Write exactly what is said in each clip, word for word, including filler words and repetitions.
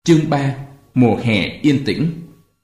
Chương ba. Mùa hè yên tĩnh.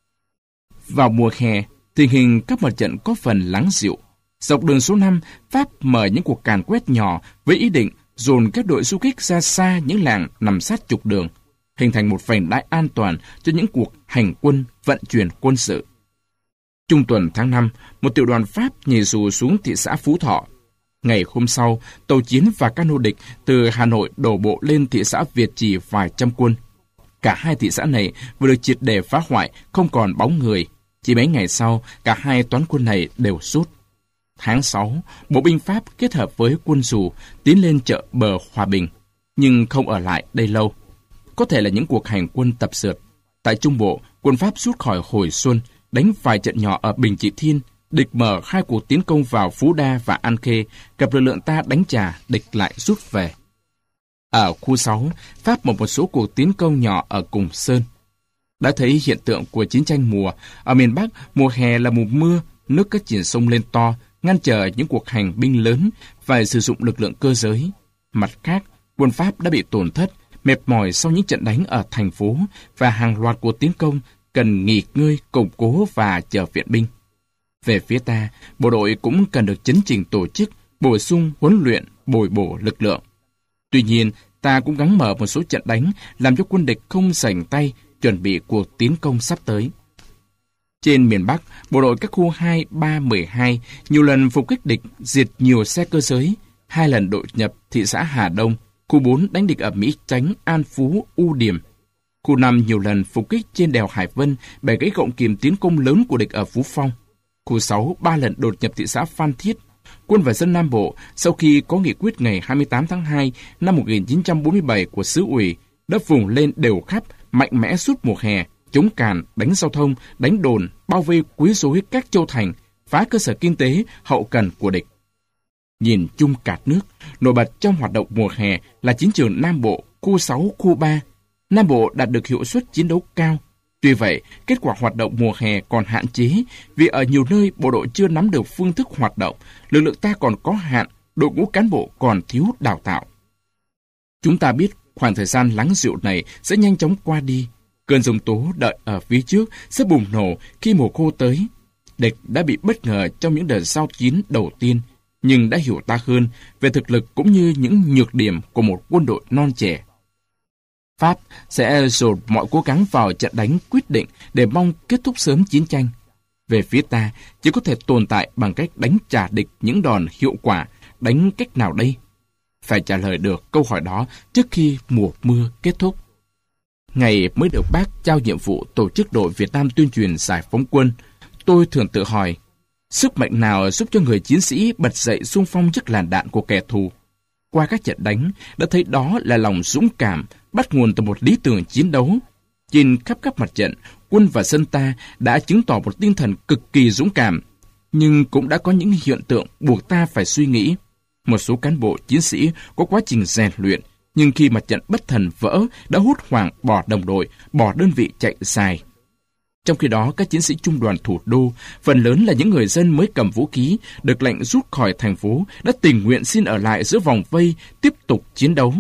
Vào mùa hè, tình hình các mặt trận có phần lắng dịu. Dọc đường số năm, Pháp mở những cuộc càn quét nhỏ với ý định dồn các đội du kích ra xa những làng nằm sát trục đường, hình thành một vành đai an toàn cho những cuộc hành quân vận chuyển quân sự. Trung tuần tháng năm, một tiểu đoàn Pháp nhảy dù xuống thị xã Phú Thọ. Ngày hôm sau, tàu chiến và cano địch từ Hà Nội đổ bộ lên thị xã Việt Trì vài trăm quân. Cả hai thị xã này vừa được triệt để phá hoại, không còn bóng người. Chỉ mấy ngày sau, cả hai toán quân này đều rút. Tháng sáu, bộ binh Pháp kết hợp với quân dù tiến lên chợ bờ Hòa Bình, nhưng không ở lại đây lâu. Có thể là những cuộc hành quân tập dượt. Tại Trung Bộ, quân Pháp rút khỏi Hồi Xuân, đánh vài trận nhỏ ở Bình Trị Thiên. Địch mở hai cuộc tiến công vào Phú Đa và An Khê, gặp lực lượng ta đánh trả, địch lại rút về. Ở khu sáu, Pháp mở một số cuộc tiến công nhỏ ở Cùng Sơn. Đã thấy hiện tượng của chiến tranh mùa. Ở miền Bắc, mùa hè là mùa mưa, nước các triển sông lên to, ngăn trở những cuộc hành binh lớn, phải sử dụng lực lượng cơ giới. Mặt khác, quân Pháp đã bị tổn thất, mệt mỏi sau những trận đánh ở thành phố, và hàng loạt cuộc tiến công cần nghỉ ngơi, củng cố và chờ viện binh. Về phía ta, bộ đội cũng cần được chấn chỉnh tổ chức, bổ sung, huấn luyện, bồi bổ lực lượng. Tuy nhiên, ta cũng gắng mở một số trận đánh, làm cho quân địch không rảnh tay, chuẩn bị cuộc tiến công sắp tới. Trên miền Bắc, bộ đội các khu hai, ba, mười hai nhiều lần phục kích địch, diệt nhiều xe cơ giới, hai lần đội nhập thị xã Hà Đông, khu bốn đánh địch ở Mỹ Chánh, An Phú, U Điểm. Khu năm nhiều lần phục kích trên đèo Hải Vân, bẻ gãy gọng kìm tiến công lớn của địch ở Phú Phong. Khu sáu ba lần đột nhập thị xã Phan Thiết. Quân và dân Nam Bộ, sau khi có nghị quyết ngày hai mươi tám tháng hai năm một nghìn chín trăm bốn mươi bảy của xứ ủy, đã vùng lên đều khắp, mạnh mẽ suốt mùa hè, chống càn, đánh giao thông, đánh đồn, bao vây quấy rối các châu thành, phá cơ sở kinh tế, hậu cần của địch. Nhìn chung cả nước, nổi bật trong hoạt động mùa hè là chiến trường Nam Bộ, khu sáu, khu ba. Nam Bộ đạt được hiệu suất chiến đấu cao. Tuy vậy, kết quả hoạt động mùa hè còn hạn chế vì ở nhiều nơi bộ đội chưa nắm được phương thức hoạt động, lực lượng ta còn có hạn, đội ngũ cán bộ còn thiếu đào tạo. Chúng ta biết khoảng thời gian lắng dịu này sẽ nhanh chóng qua đi. Cơn giông tố đợi ở phía trước sẽ bùng nổ khi mùa khô tới. Địch đã bị bất ngờ trong những đợt giao chiến đầu tiên, nhưng đã hiểu ta hơn về thực lực cũng như những nhược điểm của một quân đội non trẻ. Pháp sẽ dồn mọi cố gắng vào trận đánh quyết định để mong kết thúc sớm chiến tranh. Về phía ta, chỉ có thể tồn tại bằng cách đánh trả địch những đòn hiệu quả. Đánh cách nào đây? Phải trả lời được câu hỏi đó trước khi mùa mưa kết thúc. Ngày mới được Bác trao nhiệm vụ tổ chức đội Việt Nam tuyên truyền giải phóng quân, tôi thường tự hỏi, sức mạnh nào giúp cho người chiến sĩ bật dậy xung phong trước làn đạn của kẻ thù? Qua các trận đánh, đã thấy đó là lòng dũng cảm, bắt nguồn từ một lý tưởng chiến đấu. Trên khắp các mặt trận, quân và dân ta đã chứng tỏ một tinh thần cực kỳ dũng cảm, nhưng cũng đã có những hiện tượng buộc ta phải suy nghĩ. Một số cán bộ chiến sĩ có quá trình rèn luyện, nhưng khi mặt trận bất thần vỡ đã hốt hoảng bỏ đồng đội, bỏ đơn vị chạy dài. Trong khi đó, các chiến sĩ trung đoàn thủ đô, phần lớn là những người dân mới cầm vũ khí, được lệnh rút khỏi thành phố, đã tình nguyện xin ở lại giữa vòng vây, tiếp tục chiến đấu.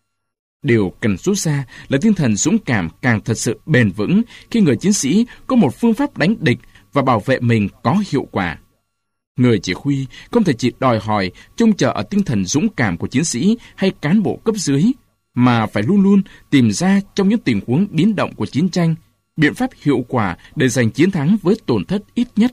Điều cần rút ra là tinh thần dũng cảm càng thật sự bền vững khi người chiến sĩ có một phương pháp đánh địch và bảo vệ mình có hiệu quả. Người chỉ huy không thể chỉ đòi hỏi trông chờ ở tinh thần dũng cảm của chiến sĩ hay cán bộ cấp dưới, mà phải luôn luôn tìm ra trong những tình huống biến động của chiến tranh biện pháp hiệu quả để giành chiến thắng với tổn thất ít nhất.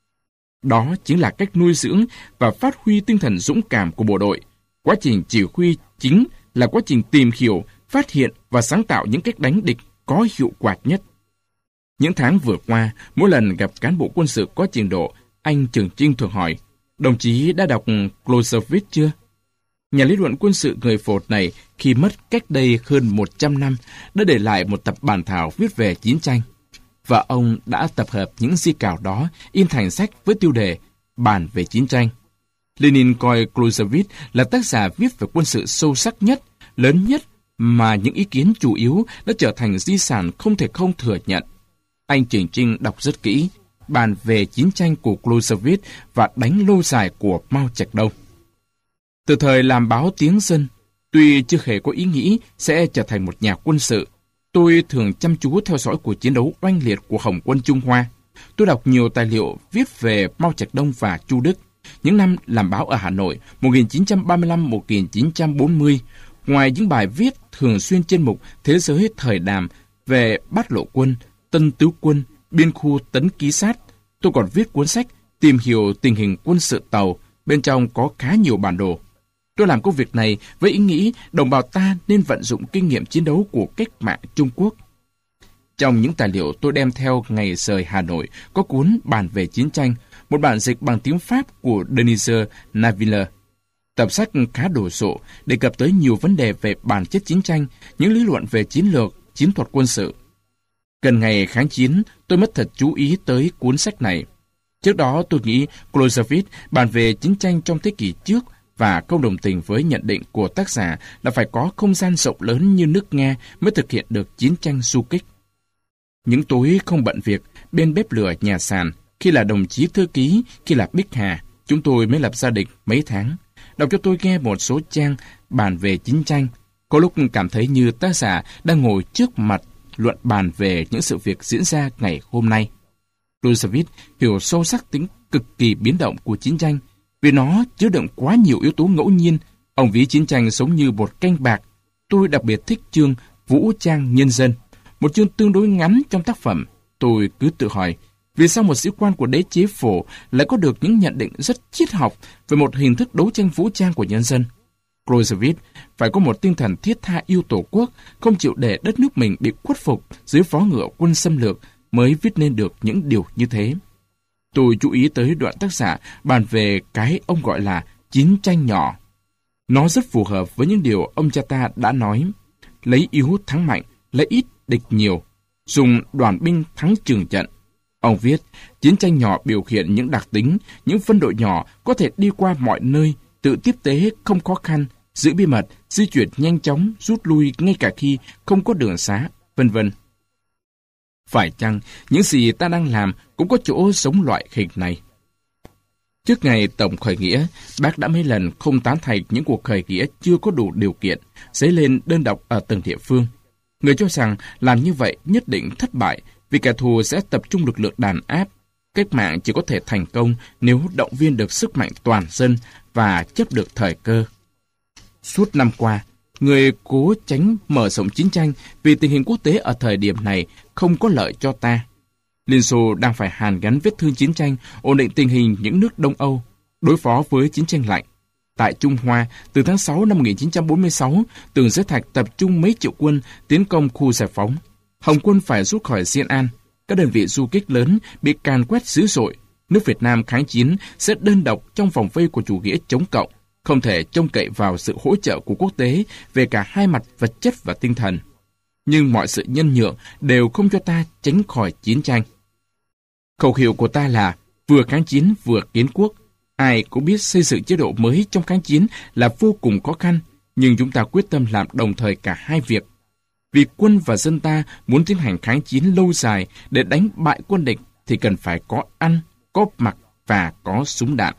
Đó chính là cách nuôi dưỡng và phát huy tinh thần dũng cảm của bộ đội. Quá trình chỉ huy chính là quá trình tìm hiểu, phát hiện và sáng tạo những cách đánh địch có hiệu quả nhất. Những tháng vừa qua, mỗi lần gặp cán bộ quân sự có trình độ, anh Trường Trinh thường hỏi, đồng chí đã đọc Clausewitz chưa? Nhà lý luận quân sự người Phột này khi mất cách đây hơn một trăm năm đã để lại một tập bản thảo viết về chiến tranh. Và ông đã tập hợp những di cảo đó in thành sách với tiêu đề Bàn về chiến tranh. Lenin coi Clausewitz là tác giả viết về quân sự sâu sắc nhất, lớn nhất mà những ý kiến chủ yếu đã trở thành di sản không thể không thừa nhận. Anh Trường Trinh đọc rất kỹ Bàn về chiến tranh của Clausewitz và Đánh lâu dài của Mao Trạch Đông. Từ thời làm báo Tiếng Dân, tuy chưa hề có ý nghĩ sẽ trở thành một nhà quân sự, Tôi thường chăm chú theo dõi cuộc chiến đấu oanh liệt của Hồng quân Trung Hoa. Tôi đọc nhiều tài liệu viết về Mao Trạch Đông và Chu Đức. Những năm làm báo ở Hà Nội một nghìn chín trăm ba mươi lăm đến một nghìn chín trăm bốn mươi, ngoài những bài viết thường xuyên trên mục Thế giới thời đàm về Bát Lộ Quân, Tân Tứ Quân, Biên khu Tấn Ký Sát, tôi còn viết cuốn sách Tìm hiểu tình hình quân sự tàu, bên trong có khá nhiều bản đồ. Tôi làm công việc này với ý nghĩ đồng bào ta nên vận dụng kinh nghiệm chiến đấu của cách mạng Trung Quốc. Trong những tài liệu tôi đem theo ngày rời Hà Nội có cuốn Bàn về chiến tranh, một bản dịch bằng tiếng Pháp của Denise Naviller. Tập sách khá đồ sộ, đề cập tới nhiều vấn đề về bản chất chiến tranh, những lý luận về chiến lược, chiến thuật quân sự. Gần ngày kháng chiến, tôi mất thật chú ý tới cuốn sách này. Trước đó tôi nghĩ Clausewitz bàn về chiến tranh trong thế kỷ trước và không đồng tình với nhận định của tác giả là phải có không gian rộng lớn như nước Nga mới thực hiện được chiến tranh du kích. Những tối không bận việc, bên bếp lửa nhà sàn, khi là đồng chí thư ký, khi là Bích Hà, chúng tôi mới lập gia đình mấy tháng. Đọc cho tôi nghe một số trang bàn về chiến tranh. Có lúc cảm thấy như tác giả đang ngồi trước mặt luận bàn về những sự việc diễn ra ngày hôm nay. Clausewitz hiểu sâu sắc tính cực kỳ biến động của chiến tranh, vì nó chứa đựng quá nhiều yếu tố ngẫu nhiên. Ông ví chiến tranh giống như một canh bạc. Tôi đặc biệt thích chương Vũ trang nhân dân, một chương tương đối ngắn trong tác phẩm. Tôi cứ tự hỏi, vì sao một sĩ quan của đế chế Phổ lại có được những nhận định rất triết học về một hình thức đấu tranh vũ trang của nhân dân? Clausewitz phải có một tinh thần thiết tha yêu Tổ quốc, không chịu để đất nước mình bị khuất phục dưới vó ngựa quân xâm lược, mới viết nên được những điều như thế. Tôi chú ý tới đoạn tác giả bàn về cái ông gọi là chiến tranh nhỏ. Nó rất phù hợp với những điều ông cha ta đã nói. Lấy yếu thắng mạnh, lấy ít địch nhiều, dùng đoàn binh thắng trường trận. Ông viết, chiến tranh nhỏ biểu hiện những đặc tính, những phân đội nhỏ có thể đi qua mọi nơi, tự tiếp tế không khó khăn, giữ bí mật, di chuyển nhanh chóng, rút lui ngay cả khi không có đường xá, vân vân. Phải chăng những gì ta đang làm cũng có chỗ giống loại hình này? Trước ngày tổng khởi nghĩa, bác đã mấy lần không tán thành những cuộc khởi nghĩa chưa có đủ điều kiện, dấy lên đơn độc ở từng địa phương. Người cho rằng làm như vậy nhất định thất bại vì kẻ thù sẽ tập trung lực lượng đàn áp. Cách mạng chỉ có thể thành công nếu động viên được sức mạnh toàn dân và chấp được thời cơ. Suốt năm qua, người cố tránh mở rộng chiến tranh vì tình hình quốc tế ở thời điểm này không có lợi cho ta. Liên Xô đang phải hàn gắn vết thương chiến tranh, ổn định tình hình những nước Đông Âu, đối phó với chiến tranh lạnh. Tại Trung Hoa, từ tháng sáu năm một nghìn chín trăm bốn mươi sáu, Tường Giới Thạch tập trung mấy triệu quân tiến công khu giải phóng. Hồng quân phải rút khỏi Diên An. Các đơn vị du kích lớn bị càn quét dữ dội. Nước Việt Nam kháng chiến sẽ đơn độc trong vòng vây của chủ nghĩa chống cộng, không thể trông cậy vào sự hỗ trợ của quốc tế về cả hai mặt vật chất và tinh thần. Nhưng mọi sự nhân nhượng đều không cho ta tránh khỏi chiến tranh. Khẩu hiệu của ta là vừa kháng chiến vừa kiến quốc. Ai cũng biết xây dựng chế độ mới trong kháng chiến là vô cùng khó khăn, nhưng chúng ta quyết tâm làm đồng thời cả hai việc. Vì quân và dân ta muốn tiến hành kháng chiến lâu dài để đánh bại quân địch thì cần phải có ăn, có mặc và có súng đạn.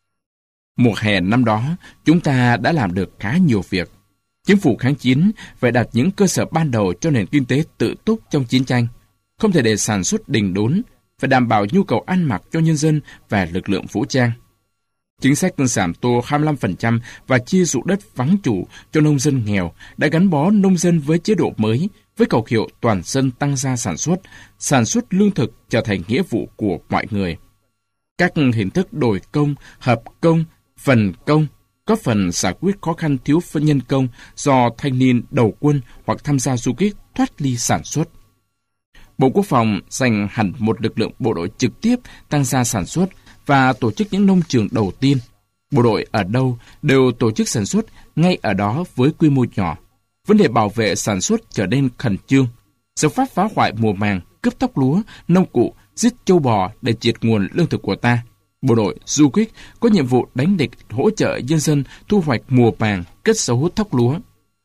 Mùa hè năm đó, chúng ta đã làm được khá nhiều việc. Chính phủ kháng chiến phải đặt những cơ sở ban đầu cho nền kinh tế tự túc trong chiến tranh. Không thể để sản xuất đình đốn, phải đảm bảo nhu cầu ăn mặc cho nhân dân và lực lượng vũ trang. Chính sách giảm tô hai mươi lăm phần trăm và chia ruộng đất vắng chủ cho nông dân nghèo đã gắn bó nông dân với chế độ mới, với khẩu hiệu toàn dân tăng gia sản xuất, sản xuất lương thực trở thành nghĩa vụ của mọi người. Các hình thức đổi công, hợp công, phần công có phần giải quyết khó khăn thiếu phân nhân công do thanh niên đầu quân hoặc tham gia du kích thoát ly sản xuất. Bộ Quốc phòng dành hẳn một lực lượng bộ đội trực tiếp tăng gia sản xuất và tổ chức những nông trường đầu tiên. Bộ đội ở đâu đều tổ chức sản xuất ngay ở đó với quy mô nhỏ. Vấn đề bảo vệ sản xuất trở nên khẩn trương. Sự phát phá hoại mùa màng, cướp thóc lúa, nông cụ, giết trâu bò để triệt nguồn lương thực của ta. Bộ đội du kích có nhiệm vụ đánh địch, hỗ trợ nhân dân thu hoạch mùa màng, cất giấu thóc lúa.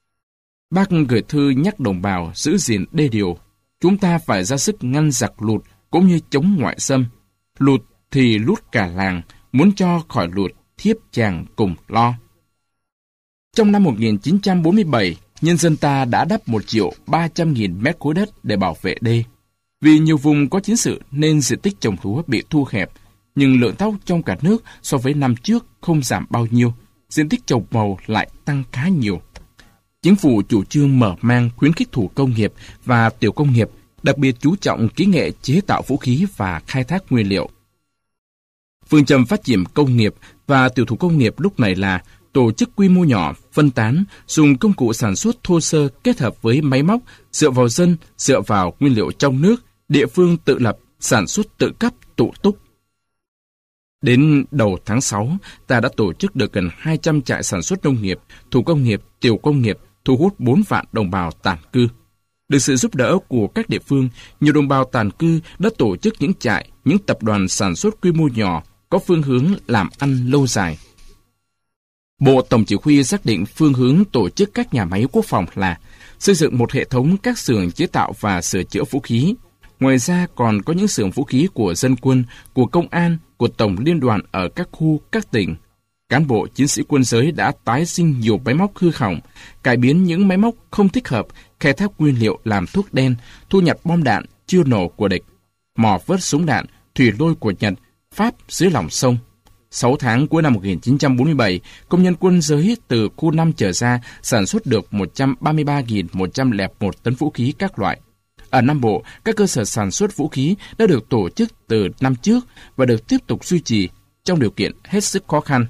Bác gửi thư nhắc đồng bào giữ gìn đê điều. Chúng ta phải ra sức ngăn giặc lụt cũng như chống ngoại xâm. Lụt thì lút cả làng, muốn cho khỏi lụt thiếp chàng cùng lo. Trong năm một nghìn chín trăm bốn mươi bảy, nhân dân ta đã đắp một triệu ba trăm nghìn mét khối đất để bảo vệ đê. Vì nhiều vùng có chiến sự nên diện tích trồng lúa bị thu hẹp, nhưng lượng tóc trong cả nước so với năm trước không giảm bao nhiêu, diện tích trồng màu lại tăng khá nhiều. Chính phủ chủ trương mở mang khuyến khích thủ công nghiệp và tiểu công nghiệp, đặc biệt chú trọng kỹ nghệ chế tạo vũ khí và khai thác nguyên liệu. Phương châm phát triển công nghiệp và tiểu thủ công nghiệp lúc này là tổ chức quy mô nhỏ, phân tán, dùng công cụ sản xuất thô sơ kết hợp với máy móc, dựa vào dân, dựa vào nguyên liệu trong nước, địa phương tự lập, sản xuất tự cấp, tụ túc. Đến đầu tháng sáu, ta đã tổ chức được gần hai trăm trại sản xuất nông nghiệp, thủ công nghiệp, tiểu công nghiệp, thu hút bốn vạn đồng bào tản cư. Được sự giúp đỡ của các địa phương, nhiều đồng bào tản cư đã tổ chức những trại, những tập đoàn sản xuất quy mô nhỏ, có phương hướng làm ăn lâu dài. Bộ Tổng chỉ huy xác định phương hướng tổ chức các nhà máy quốc phòng là xây dựng một hệ thống các xưởng chế tạo và sửa chữa vũ khí. Ngoài ra còn có những xưởng vũ khí của dân quân, của công an, của tổng liên đoàn ở các khu, các tỉnh. Cán bộ chiến sĩ quân giới đã tái sinh nhiều máy móc hư hỏng, cải biến những máy móc không thích hợp, khai thác nguyên liệu làm thuốc đen, thu nhặt bom đạn chưa nổ của địch, mò vớt súng đạn, thủy lôi của Nhật, Pháp dưới lòng sông. Sáu tháng cuối năm một nghìn chín trăm bốn mươi bảy, công nhân quân giới từ khu năm trở ra sản xuất được một trăm ba mươi ba nghìn một trăm lẻ một tấn vũ khí các loại. Ở Nam Bộ, các cơ sở sản xuất vũ khí đã được tổ chức từ năm trước và được tiếp tục duy trì trong điều kiện hết sức khó khăn.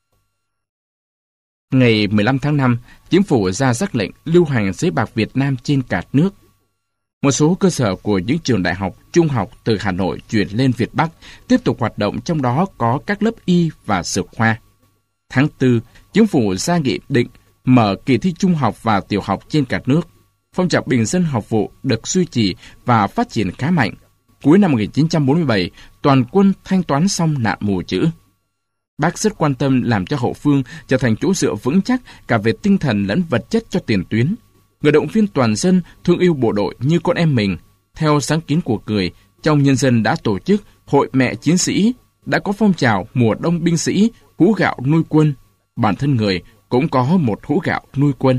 Ngày mười lăm tháng năm, Chính phủ ra sắc lệnh lưu hành giấy bạc Việt Nam trên cả nước. Một số cơ sở của những trường đại học, trung học từ Hà Nội chuyển lên Việt Bắc, tiếp tục hoạt động, trong đó có các lớp y và dược khoa. Tháng tư, Chính phủ ra nghị định mở kỳ thi trung học và tiểu học trên cả nước. Phong trào bình dân học vụ được duy trì và phát triển khá mạnh. Cuối năm một nghìn chín trăm bốn mươi bảy, toàn quân thanh toán xong nạn mù chữ. Bác rất quan tâm làm cho hậu phương trở thành chỗ dựa vững chắc cả về tinh thần lẫn vật chất cho tiền tuyến. Người động viên toàn dân thương yêu bộ đội như con em mình. Theo sáng kiến của Cười, trong nhân dân đã tổ chức Hội Mẹ Chiến sĩ, đã có phong trào mùa đông binh sĩ hũ gạo nuôi quân. Bản thân Người cũng có một hũ gạo nuôi quân.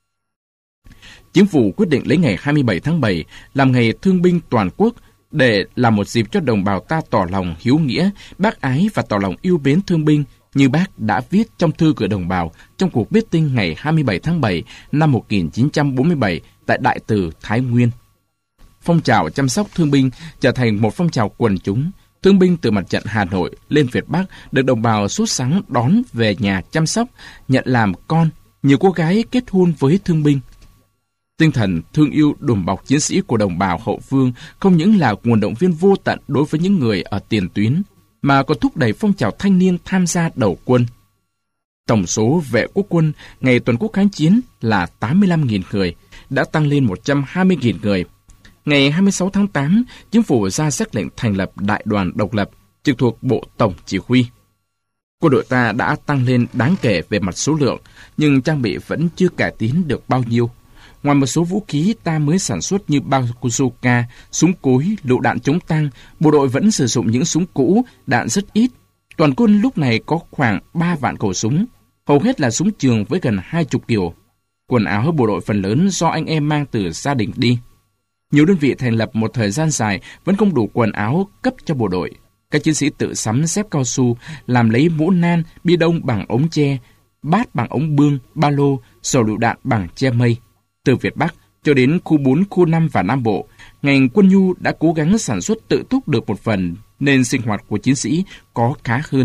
Chính phủ quyết định lấy ngày hai mươi bảy tháng bảy làm ngày thương binh toàn quốc để làm một dịp cho đồng bào ta tỏ lòng hiếu nghĩa, bác ái và tỏ lòng yêu mến thương binh như bác đã viết trong thư gửi đồng bào trong cuộc meeting ngày hai mươi bảy tháng bảy năm một nghìn chín trăm bốn mươi bảy tại Đại Từ, Thái Nguyên. Phong trào chăm sóc thương binh trở thành một phong trào quần chúng. Thương binh từ mặt trận Hà Nội lên Việt Bắc được đồng bào sốt sắng đón về nhà chăm sóc, nhận làm con. Nhiều cô gái kết hôn với thương binh. Tinh thần thương yêu đùm bọc chiến sĩ của đồng bào hậu phương không những là nguồn động viên vô tận đối với những người ở tiền tuyến, mà còn thúc đẩy phong trào thanh niên tham gia đầu quân. Tổng số vệ quốc quân ngày toàn quốc kháng chiến là tám mươi lăm nghìn người, đã tăng lên một trăm hai mươi nghìn người. Ngày hai mươi sáu tháng tám, Chính phủ ra sắc lệnh thành lập Đại đoàn độc lập, trực thuộc Bộ Tổng chỉ huy. Quân đội ta đã tăng lên đáng kể về mặt số lượng, nhưng trang bị vẫn chưa cải tiến được bao nhiêu. Ngoài một số vũ khí ta mới sản xuất như bazooka, súng cối, lựu đạn chống tăng, bộ đội vẫn sử dụng những súng cũ, đạn rất ít. Toàn quân lúc này có khoảng ba vạn khẩu súng, hầu hết là súng trường với gần hai mươi kiểu. Quần áo bộ đội phần lớn do anh em mang từ gia đình đi. Nhiều đơn vị thành lập một thời gian dài vẫn không đủ quần áo cấp cho bộ đội. Các chiến sĩ tự sắm dép cao su, làm lấy mũ nan, bi đông bằng ống tre, bát bằng ống bương, ba lô, sổ lựu đạn bằng che mây. Từ Việt Bắc cho đến khu bốn, khu năm và Nam Bộ, ngành quân nhu đã cố gắng sản xuất tự túc được một phần, nên sinh hoạt của chiến sĩ có khá hơn.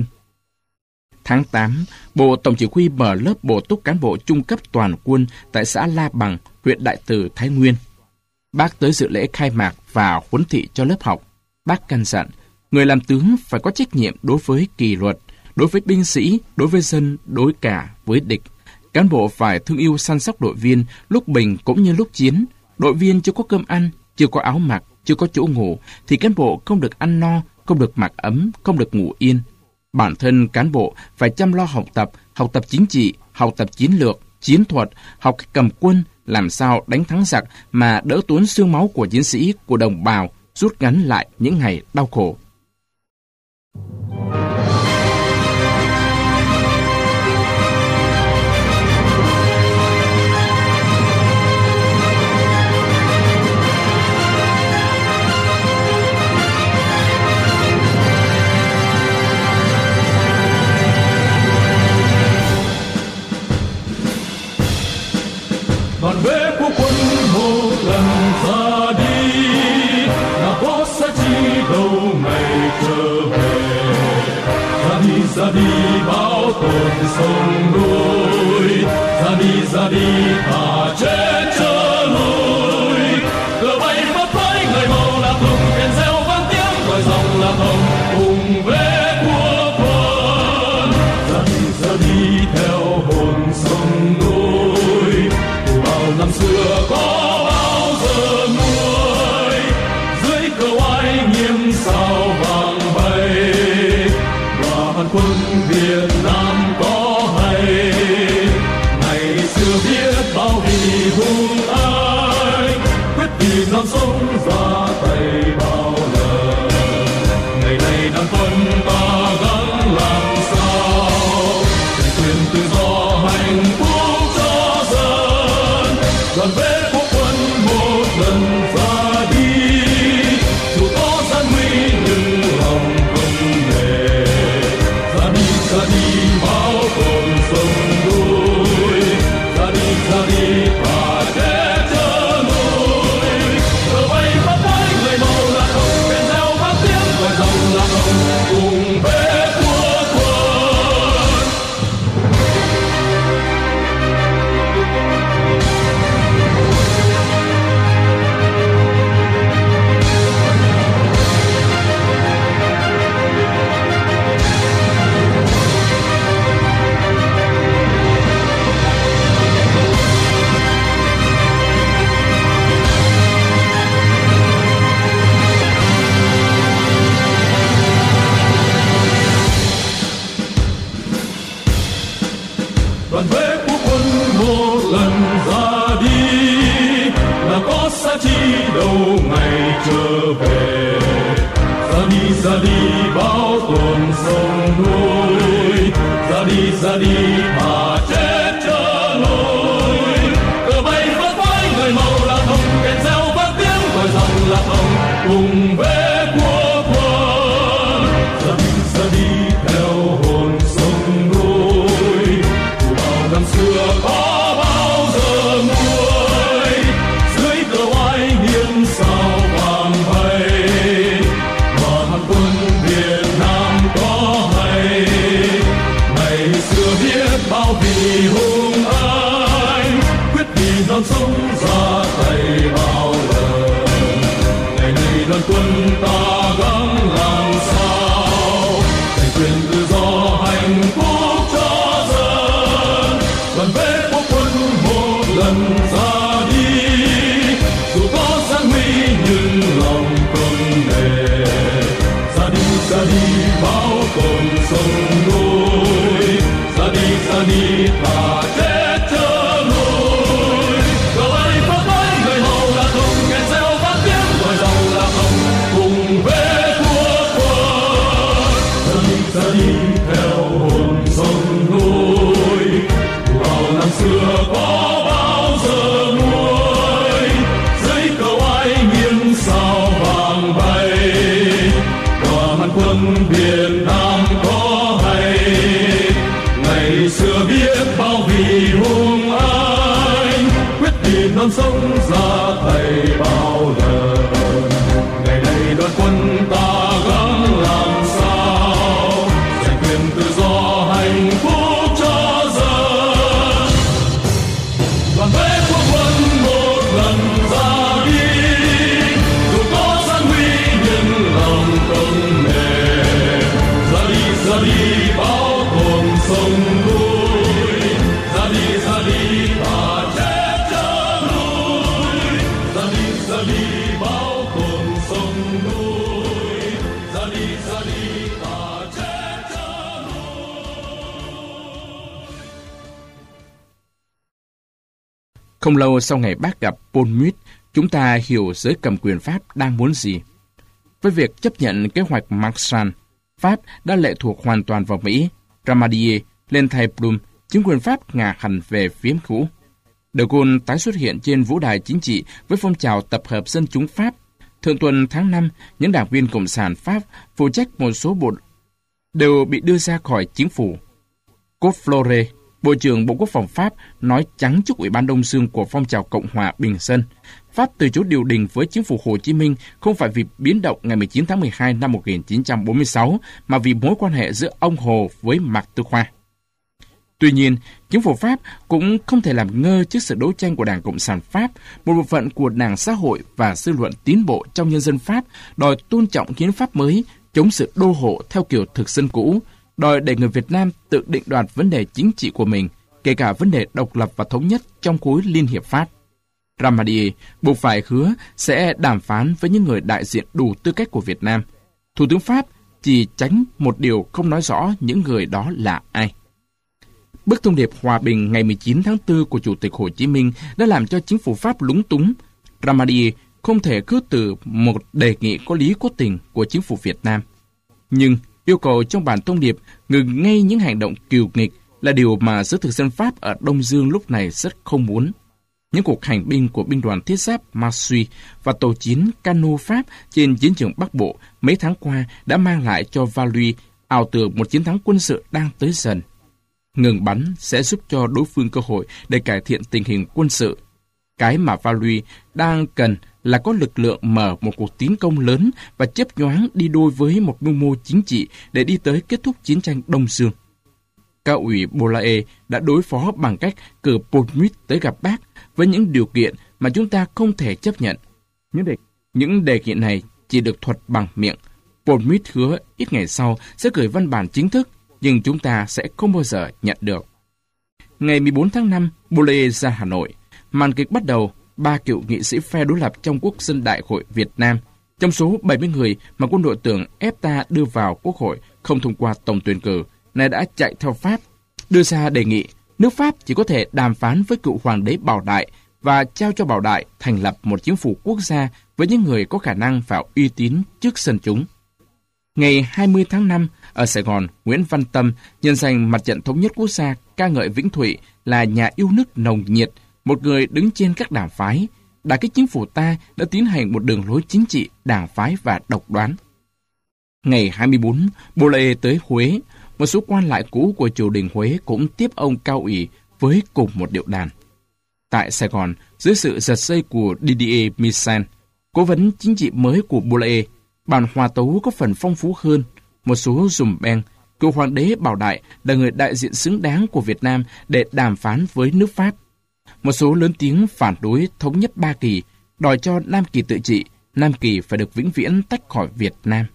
Tháng tám, Bộ Tổng chỉ huy mở lớp bổ túc cán bộ trung cấp toàn quân tại xã La Bằng, huyện Đại Từ, Thái Nguyên. Bác tới dự lễ khai mạc và huấn thị cho lớp học. Bác căn dặn, người làm tướng phải có trách nhiệm đối với kỷ luật, đối với binh sĩ, đối với dân, đối cả với địch. Cán bộ phải thương yêu săn sóc đội viên lúc bình cũng như lúc chiến. Đội viên chưa có cơm ăn, chưa có áo mặc, chưa có chỗ ngủ, thì cán bộ không được ăn no, không được mặc ấm, không được ngủ yên. Bản thân cán bộ phải chăm lo học tập, học tập chính trị, học tập chiến lược, chiến thuật, học cách cầm quân, làm sao đánh thắng giặc mà đỡ tốn xương máu của chiến sĩ, của đồng bào, rút ngắn lại những ngày đau khổ. tồn sông núi. Ra đi ra đi thà chết chớ lùi. Cờ bay phấp phới người màu là thùng, kèn reo vang tiếng gọi dòng là thùng cùng về của quân. Ra đi ra đi theo hồn sông núi. Của bao năm xưa có bao giờ nguôi. Dưới cờ oai nghiêm sao vàng bay. Và hàn quân Việt Nam có hay. Ngày xưa biết bao vì hùng anh. Quyết vì non sông ra tay bao lần. Ngày nay đang quân ta gắng làm sao. Để quyền tự do hạnh phúc cho dân. Đoàn vệ quốc quân một lần ra đi. Dù có gian nguy nhưng lòng không nề. Ra đi ra đi bảo tồn sông núi. Ra đi ra đi và chết chớ lùi. Cờ bay phấp phới người màu là thùng, kèn reo vang tiếng gọi dòng là thùng cùng về của quân. Đoàn vệ quốc quân một lần ra đi. Là có xa chi đâu ngày trở về. Ra đi ra đi bảo tồn sông núi. Ra đi ra đi mà chết chớ lùi. Cờ bay phấp phới người màu là thùng, kèn reo vang tiếng gọi dòng là thùng cùng về của quân. Ra đi ra đi theo hồn sông núi. Của bao năm xưa có bao giờ nguôi. Dưới cờ oai nghiêm sao vàng bay. Và hàn quân Việt Nam có hay. Ngày xưa biết bao vì hùng anh. Quyết vì non sông ra tay bao lần. Ngày nay đoàn quân ta gắng làm sao. Giành quyền tự do hạnh phúc cho dân. Đoàn vệ quốc quân một lần ra đi. Dù có gian nguy nhưng lòng không nề. Ra đi ra đi bảo tồn sông núi. Ra đi ra đi thà chết chớ lùi. Cờ bay phấp phới người màu là thùng, kèn reo vang tiếng gọi dòng là thùng cùng về của quân. Ra đi ra đi theo hồn sông núi. Của bao năm xưa có bao giờ nguôi. Dưới cờ oai nghiêm sao vàng bay. Và hàn quân Việt Nam có hay. Ngày xưa biết bao vì hùng anh. Quyết vì non sông ra tay bao lần. Ngày nay đoàn quân ta gắng làm sao. Giành quyền tự do hạnh phúc cho dân. Đoàn vệ quốc quân một lần ra đi. Dù có gian nguy nhưng lòng không nề. Ra đi ra đi bảo tồn sông núi. Ra đi ra đi và chết chớ lùi. Ra đi ra đi bảo tồn sông núi. Ra đi ra đi và chết chớ lùi. Không lâu sau ngày bác gặp Paul Muit, chúng ta hiểu giới cầm quyền Pháp đang muốn gì. Với việc chấp nhận kế hoạch Marshall, Pháp đã lệ thuộc hoàn toàn vào Mỹ. Ramadier lên thay Blum, chính quyền Pháp ngả hẳn về phía cũ. De Gaulle tái xuất hiện trên vũ đài chính trị với phong trào tập hợp dân chúng Pháp. Thượng tuần tháng năm, những đảng viên Cộng sản Pháp phụ trách một số bộ đều bị đưa ra khỏi chính phủ. Godefroy, Bộ trưởng Bộ Quốc phòng Pháp, nói trắng trước Ủy ban Đông Dương của phong trào Cộng hòa Bình Dân. Pháp từ chối điều đình với chính phủ Hồ Chí Minh không phải vì biến động ngày mười chín tháng mười hai năm một nghìn chín trăm bốn mươi sáu, mà vì mối quan hệ giữa ông Hồ với Mạc Tư Khoa. Tuy nhiên, chính phủ Pháp cũng không thể làm ngơ trước sự đấu tranh của Đảng Cộng sản Pháp, một bộ phận của Đảng Xã hội và dư luận tiến bộ trong nhân dân Pháp đòi tôn trọng hiến pháp mới, chống sự đô hộ theo kiểu thực dân cũ, đòi để người Việt Nam tự định đoạt vấn đề chính trị của mình, kể cả vấn đề độc lập và thống nhất trong khối Liên hiệp Pháp. Ramadier buộc phải hứa sẽ đàm phán với những người đại diện đủ tư cách của Việt Nam. Thủ tướng Pháp chỉ tránh một điều không nói rõ những người đó là ai. Bức thông điệp hòa bình ngày mười chín tháng tư của Chủ tịch Hồ Chí Minh đã làm cho chính phủ Pháp lúng túng. Ramadier không thể khước từ một đề nghị có lý có tình của chính phủ Việt Nam. Nhưng yêu cầu trong bản thông điệp ngừng ngay những hành động kiều nghịch là điều mà giới thực dân Pháp ở Đông Dương lúc này rất không muốn. Những cuộc hành binh của binh đoàn thiết giáp Marsuy và tàu chiến Cano Pháp trên chiến trường Bắc Bộ mấy tháng qua đã mang lại cho Valois ảo tưởng một chiến thắng quân sự đang tới dần. Ngừng bắn sẽ giúp cho đối phương cơ hội để cải thiện tình hình quân sự. Cái mà Valois đang cần là có lực lượng mở một cuộc tiến công lớn và chớp nhoáng đi đôi với một mưu mô chính trị để đi tới kết thúc chiến tranh Đông Dương. Cao ủy Boulanger đã đối phó bằng cách cử Paul tới gặp bác với những điều kiện mà chúng ta không thể chấp nhận. Những đề, những đề nghị này chỉ được thuật bằng miệng. Paul hứa ít ngày sau sẽ gửi văn bản chính thức, nhưng chúng ta sẽ không bao giờ nhận được. Ngày mười bốn tháng năm, Boulanger ra Hà Nội. Màn kịch bắt đầu, ba cựu nghị sĩ phe đối lập trong Quốc dân Đại hội Việt Nam, trong số bảy mươi người mà quân đội tưởng ép ta đưa vào Quốc hội không thông qua tổng tuyển cử, này đã chạy theo Pháp, đưa ra đề nghị nước Pháp chỉ có thể đàm phán với cựu hoàng đế Bảo Đại và trao cho Bảo Đại thành lập một chính phủ quốc gia với những người có khả năng và uy tín trước dân chúng. Ngày hai mươi tháng năm, ở Sài Gòn, Nguyễn Văn Tâm nhân danh Mặt trận Thống nhất Quốc gia ca ngợi Vĩnh Thụy là nhà yêu nước nồng nhiệt, một người đứng trên các đảng phái, đả kích chính phủ ta đã tiến hành một đường lối chính trị, đảng phái và độc đoán. Ngày hai mươi tư, Boulanger tới Huế, một số quan lại cũ của triều đình Huế cũng tiếp ông Cao ủy với cùng một điệu đàn. Tại Sài Gòn, dưới sự giật dây của Didier Michel, cố vấn chính trị mới của Boulanger, bản hòa tấu có phần phong phú hơn. Một số dùm beng, cựu hoàng đế Bảo Đại là người đại diện xứng đáng của Việt Nam để đàm phán với nước Pháp. Một số lớn tiếng phản đối thống nhất Ba Kỳ, đòi cho Nam Kỳ tự trị, Nam Kỳ phải được vĩnh viễn tách khỏi Việt Nam.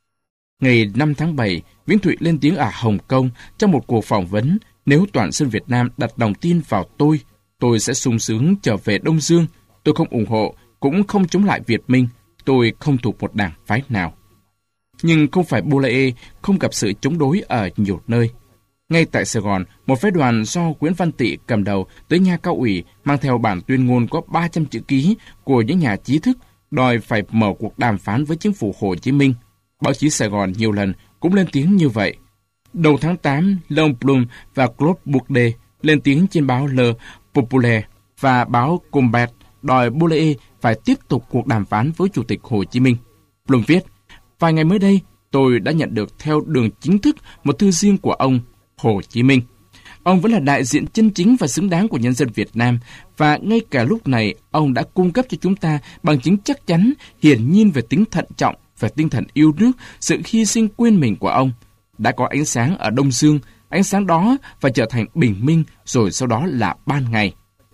Ngày năm tháng bảy, Vĩnh Thụy lên tiếng ở Hồng Kông trong một cuộc phỏng vấn, nếu toàn dân Việt Nam đặt lòng tin vào tôi, tôi sẽ sung sướng trở về Đông Dương. Tôi không ủng hộ, cũng không chống lại Việt Minh. Tôi không thuộc một đảng phái nào. Nhưng không phải Boulanger không gặp sự chống đối ở nhiều nơi. Ngay tại Sài Gòn, một phái đoàn do Nguyễn Văn Tị cầm đầu tới nhà Cao ủy mang theo bản tuyên ngôn có ba trăm chữ ký của những nhà trí thức đòi phải mở cuộc đàm phán với chính phủ Hồ Chí Minh. Báo chí Sài Gòn nhiều lần cũng lên tiếng như vậy. Đầu tháng tám, Léon Blum và Claude Bourdet lên tiếng trên báo Le Populaire và báo Combat đòi Boulanger phải tiếp tục cuộc đàm phán với Chủ tịch Hồ Chí Minh. Blum viết, vài ngày mới đây, tôi đã nhận được theo đường chính thức một thư riêng của ông Hồ Chí Minh. Ông vẫn là đại diện chân chính và xứng đáng của nhân dân Việt Nam, và ngay cả lúc này, ông đã cung cấp cho chúng ta bằng chứng chắc chắn, hiển nhiên về tính thận trọng, về tinh thần yêu nước, sự hy sinh quên mình của ông. Đã có ánh sáng ở Đông Dương, ánh sáng đó phải trở thành bình minh, rồi sau đó là ban ngày.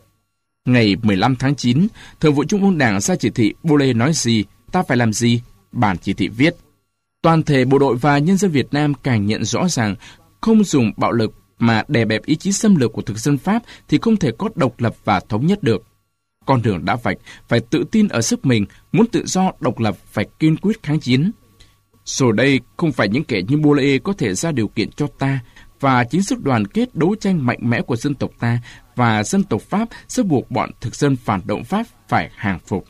Ngày mười lăm tháng chín, Thường vụ Trung ương Đảng ra chỉ thị Boulanger nói gì, ta phải làm gì. Bản chỉ thị viết, toàn thể bộ đội và nhân dân Việt Nam càng nhận rõ ràng không dùng bạo lực mà đè bẹp ý chí xâm lược của thực dân Pháp thì không thể có độc lập và thống nhất được. Con đường đã vạch, phải tự tin ở sức mình, muốn tự do, độc lập phải kiên quyết kháng chiến. Rồi đây không phải những kẻ như Boulanger có thể ra điều kiện cho ta, và chính sức đoàn kết đấu tranh mạnh mẽ của dân tộc ta và dân tộc Pháp sẽ buộc bọn thực dân phản động Pháp phải hàng phục.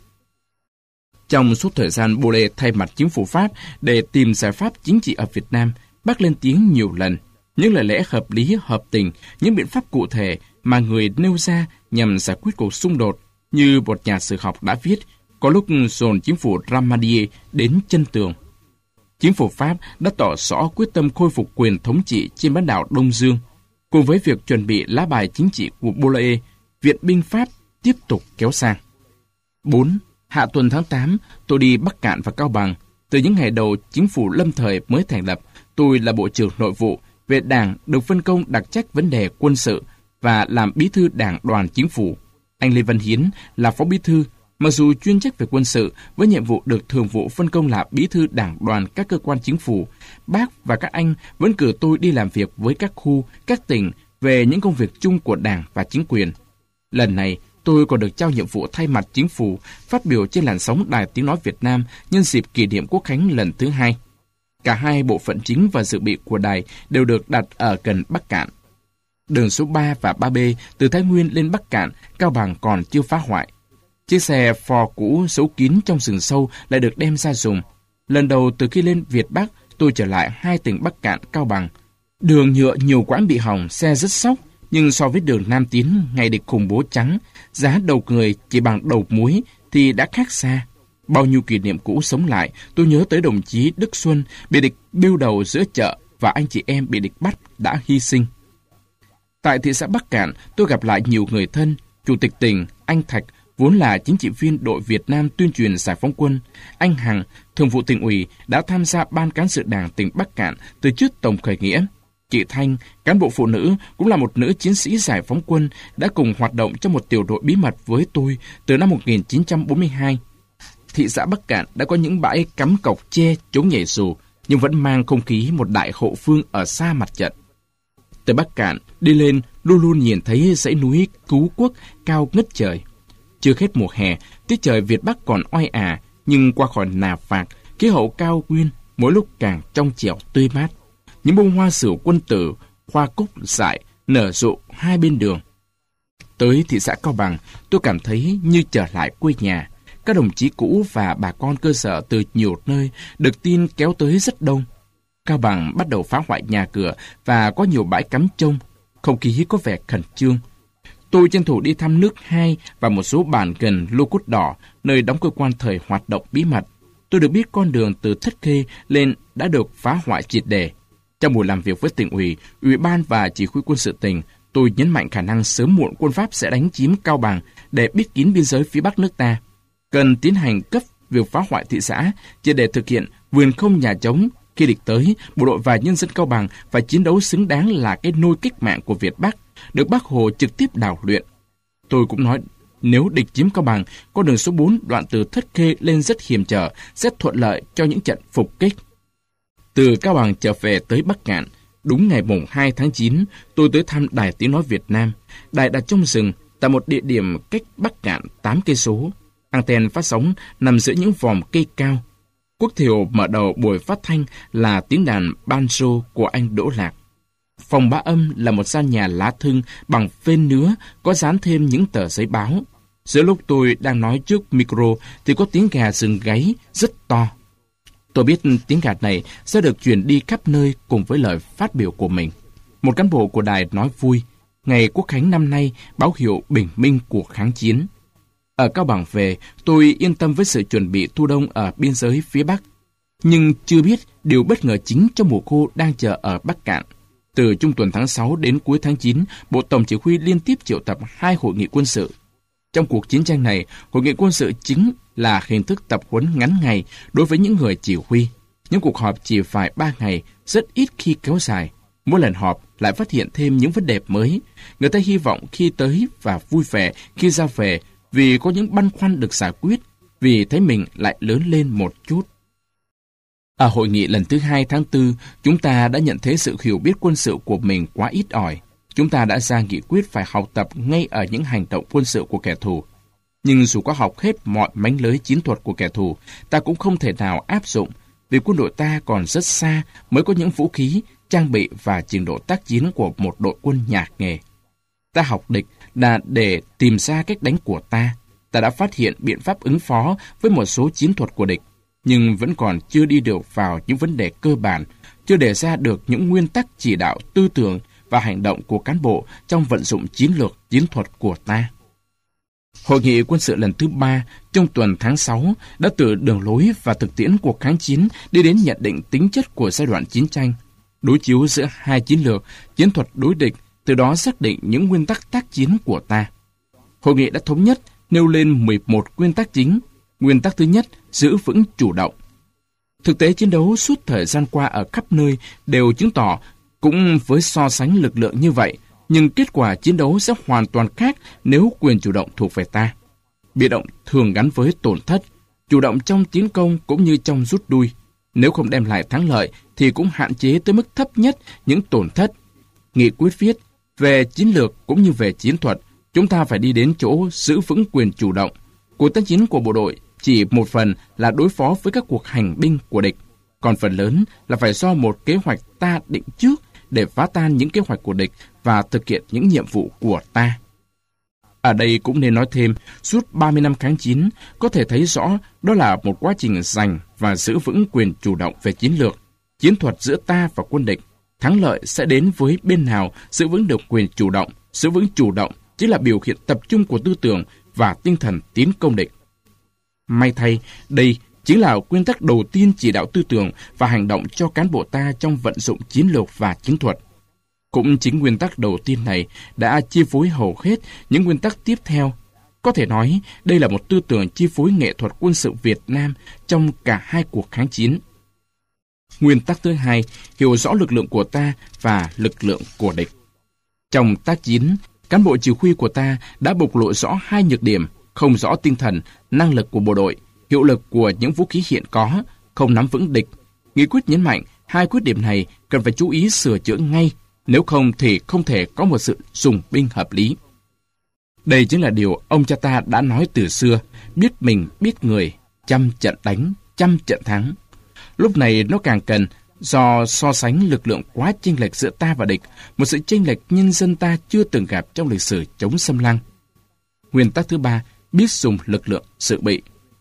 Trong suốt thời gian Boulanger thay mặt chính phủ Pháp để tìm giải pháp chính trị ở Việt Nam, bác lên tiếng nhiều lần. Những lời lẽ hợp lý, hợp tình, những biện pháp cụ thể mà người nêu ra nhằm giải quyết cuộc xung đột, như một nhà sử học đã viết, có lúc dồn chính phủ Ramadier đến chân tường. Chính phủ Pháp đã tỏ rõ quyết tâm khôi phục quyền thống trị trên bán đảo Đông Dương. Cùng với việc chuẩn bị lá bài chính trị của Boulanger, viện binh Pháp tiếp tục kéo sang. bốn. Hạ tuần tháng tám, tôi đi Bắc Cạn và Cao Bằng. Từ những ngày đầu chính phủ lâm thời mới thành lập, tôi là Bộ trưởng Nội vụ, về Đảng được phân công đặc trách vấn đề quân sự và làm bí thư Đảng đoàn Chính phủ. Anh Lê Văn Hiến là phó bí thư, mặc dù chuyên trách về quân sự với nhiệm vụ được Thường vụ phân công là bí thư Đảng đoàn các cơ quan chính phủ. Bác và các anh vẫn cử tôi đi làm việc với các khu, các tỉnh về những công việc chung của Đảng và chính quyền. Lần này, tôi còn được trao nhiệm vụ thay mặt chính phủ phát biểu trên làn sóng Đài Tiếng Nói Việt Nam nhân dịp kỷ niệm Quốc khánh lần thứ hai. Cả hai bộ phận chính và dự bị của đài đều được đặt ở gần Bắc Cạn. Đường số ba và ba B từ Thái Nguyên lên Bắc Cạn, Cao Bằng còn chưa phá hoại. Chiếc xe Ford cũ giấu kín trong rừng sâu lại được đem ra dùng. Lần đầu từ khi lên Việt Bắc, tôi trở lại hai tỉnh Bắc Cạn, Cao Bằng. Đường nhựa nhiều quãng bị hỏng, xe rất sóc, nhưng so với đường Nam Tiến ngày địch khủng bố trắng, giá đầu người chỉ bằng đầu muối thì đã khác xa. Bao nhiêu kỷ niệm cũ sống lại, tôi nhớ tới đồng chí Đức Xuân bị địch bêu đầu giữa chợ và anh chị em bị địch bắt đã hy sinh. Tại thị xã Bắc Cạn, tôi gặp lại nhiều người thân, Chủ tịch tỉnh, anh Thạch, vốn là chính trị viên đội Việt Nam tuyên truyền giải phóng quân. Anh Hằng, thường vụ tỉnh ủy, đã tham gia ban cán sự Đảng tỉnh Bắc Cạn từ trước tổng khởi nghĩa. Chị Thanh, cán bộ phụ nữ, cũng là một nữ chiến sĩ giải phóng quân, đã cùng hoạt động trong một tiểu đội bí mật với tôi từ năm một nghìn chín trăm bốn mươi hai. Thị xã Bắc Cạn đã có những bãi cắm cọc tre chống nhảy dù, nhưng vẫn mang không khí một đại hậu phương ở xa mặt trận. Từ Bắc Cạn đi lên, luôn luôn nhìn thấy dãy núi Cứu Quốc cao ngất trời. Chưa hết mùa hè, tiết trời Việt Bắc còn oai ả, nhưng qua khỏi Nà Phạc, khí hậu cao nguyên mỗi lúc càng trong trẻo tươi mát. Những bông hoa sửu quân tử, hoa cúc dại nở rộ hai bên đường. Tới thị xã Cao Bằng, tôi cảm thấy như trở lại quê nhà. Các đồng chí cũ và bà con cơ sở từ nhiều nơi được tin kéo tới rất đông. Cao Bằng bắt đầu phá hoại nhà cửa và có nhiều bãi cắm trông, không khí có vẻ khẩn trương. Tôi tranh thủ đi thăm nước hai và một số bản gần Lô Cốt Đỏ, nơi đóng cơ quan thời hoạt động bí mật. Tôi được biết con đường từ Thất Khê lên đã được phá hoại triệt để. Trong buổi làm việc với tỉnh ủy, ủy ban và chỉ huy quân sự tỉnh, tôi nhấn mạnh khả năng sớm muộn quân Pháp sẽ đánh chiếm Cao Bằng để bít kín biên giới phía Bắc nước ta. Cần tiến hành cấp việc phá hoại thị xã, chỉ để thực hiện vườn không nhà trống. Khi địch tới, bộ đội và nhân dân Cao Bằng phải chiến đấu xứng đáng là cái nôi cách mạng của Việt Bắc, được Bác Hồ trực tiếp đào luyện. Tôi cũng nói, nếu địch chiếm Cao Bằng, con đường số bốn đoạn từ Thất Khê lên rất hiểm trở, rất thuận lợi cho những trận phục kích. Từ Cao Bằng trở về tới Bắc Cạn, đúng ngày mùng hai tháng chín, tôi tới thăm Đài Tiếng Nói Việt Nam. Đài đặt trong rừng, tại một địa điểm cách Bắc Cạn tám cây số. Anten phát sóng nằm giữa những vòm cây cao. Quốc thiều mở đầu buổi phát thanh là tiếng đàn banjo của anh Đỗ Lạc. Phòng bá âm là một gian nhà lá thưng bằng phên nứa, có dán thêm những tờ giấy báo. Giữa lúc tôi đang nói trước micro thì có tiếng gà rừng gáy rất to. Tôi biết tiếng gà này sẽ được truyền đi khắp nơi cùng với lời phát biểu của mình. Một cán bộ của đài nói vui, ngày Quốc khánh năm nay báo hiệu bình minh cuộc kháng chiến. Ở Cao Bằng về, tôi yên tâm với sự chuẩn bị thu đông ở biên giới phía Bắc. Nhưng chưa biết điều bất ngờ chính trong mùa khô đang chờ ở Bắc Cạn. Từ trung tuần tháng sáu đến cuối tháng chín, Bộ Tổng Chỉ huy liên tiếp triệu tập hai hội nghị quân sự. Trong cuộc chiến tranh này, hội nghị quân sự chính là hình thức tập huấn ngắn ngày đối với những người chỉ huy. Những cuộc họp chỉ phải ba ngày, rất ít khi kéo dài. Mỗi lần họp lại phát hiện thêm những vấn đề mới. Người ta hy vọng khi tới và vui vẻ khi ra về, vì có những băn khoăn được giải quyết, vì thấy mình lại lớn lên một chút. Ở hội nghị lần thứ hai tháng tư, chúng ta đã nhận thấy sự hiểu biết quân sự của mình quá ít ỏi. Chúng ta đã ra nghị quyết phải học tập ngay ở những hành động quân sự của kẻ thù. Nhưng dù có học hết mọi mánh lưới chiến thuật của kẻ thù, ta cũng không thể nào áp dụng, vì quân đội ta còn rất xa mới có những vũ khí, trang bị và trình độ tác chiến của một đội quân nhạc nghề. Ta học địch là để tìm ra cách đánh của ta. Ta đã phát hiện biện pháp ứng phó với một số chiến thuật của địch, nhưng vẫn còn chưa đi được vào những vấn đề cơ bản, chưa đề ra được những nguyên tắc chỉ đạo tư tưởng và hành động của cán bộ trong vận dụng chiến lược chiến thuật của ta. Hội nghị quân sự lần thứ ba trong tuần tháng sáu đã từ đường lối và thực tiễn cuộc kháng chiến đi đến nhận định tính chất của giai đoạn chiến tranh, đối chiếu giữa hai chiến lược, chiến thuật đối địch, từ đó xác định những nguyên tắc tác chiến của ta. Hội nghị đã thống nhất nêu lên mười một nguyên tắc chính. Nguyên tắc thứ nhất, giữ vững chủ động. Thực tế chiến đấu suốt thời gian qua ở khắp nơi đều chứng tỏ Cũng với so sánh lực lượng như vậy, nhưng kết quả chiến đấu sẽ hoàn toàn khác nếu quyền chủ động thuộc về ta. Bị động thường gắn với tổn thất, chủ động trong tiến công cũng như trong rút lui. Nếu không đem lại thắng lợi thì cũng hạn chế tới mức thấp nhất những tổn thất. Nghị quyết viết, về chiến lược cũng như về chiến thuật, chúng ta phải đi đến chỗ giữ vững quyền chủ động. Cuộc tác chiến của bộ đội chỉ một phần là đối phó với các cuộc hành binh của địch, còn phần lớn là phải do một kế hoạch ta định trước để phá tan những kế hoạch của địch và thực hiện những nhiệm vụ của ta. Ở đây cũng nên nói thêm, suốt ba mươi năm kháng chiến, có thể thấy rõ đó là một quá trình giành và giữ vững quyền chủ động về chiến lược, chiến thuật giữa ta và quân địch. Thắng lợi sẽ đến với bên nào giữ vững được quyền chủ động. Giữ vững chủ động chính là biểu hiện tập trung của tư tưởng và tinh thần tiến công địch. May thay, đây chính là nguyên tắc đầu tiên chỉ đạo tư tưởng và hành động cho cán bộ ta trong vận dụng chiến lược và chiến thuật. Cũng chính nguyên tắc đầu tiên này đã chi phối hầu hết những nguyên tắc tiếp theo. Có thể nói, đây là một tư tưởng chi phối nghệ thuật quân sự Việt Nam trong cả hai cuộc kháng chiến. Nguyên tắc thứ hai, hiểu rõ lực lượng của ta và lực lượng của địch. Trong tác chiến, cán bộ chỉ huy của ta đã bộc lộ rõ hai nhược điểm, không rõ tinh thần, năng lực của bộ đội, hiệu lực của những vũ khí hiện có, không nắm vững địch. Nghị quyết nhấn mạnh, hai khuyết điểm này cần phải chú ý sửa chữa ngay, nếu không thì không thể có một sự dùng binh hợp lý. Đây chính là điều ông cha ta đã nói từ xưa, biết mình biết người, trăm trận đánh, trăm trận thắng. Lúc này nó càng cần, do so sánh lực lượng quá chênh lệch giữa ta và địch, một sự chênh lệch nhân dân ta chưa từng gặp trong lịch sử chống xâm lăng. Nguyên tắc thứ ba, biết dùng lực lượng dự bị.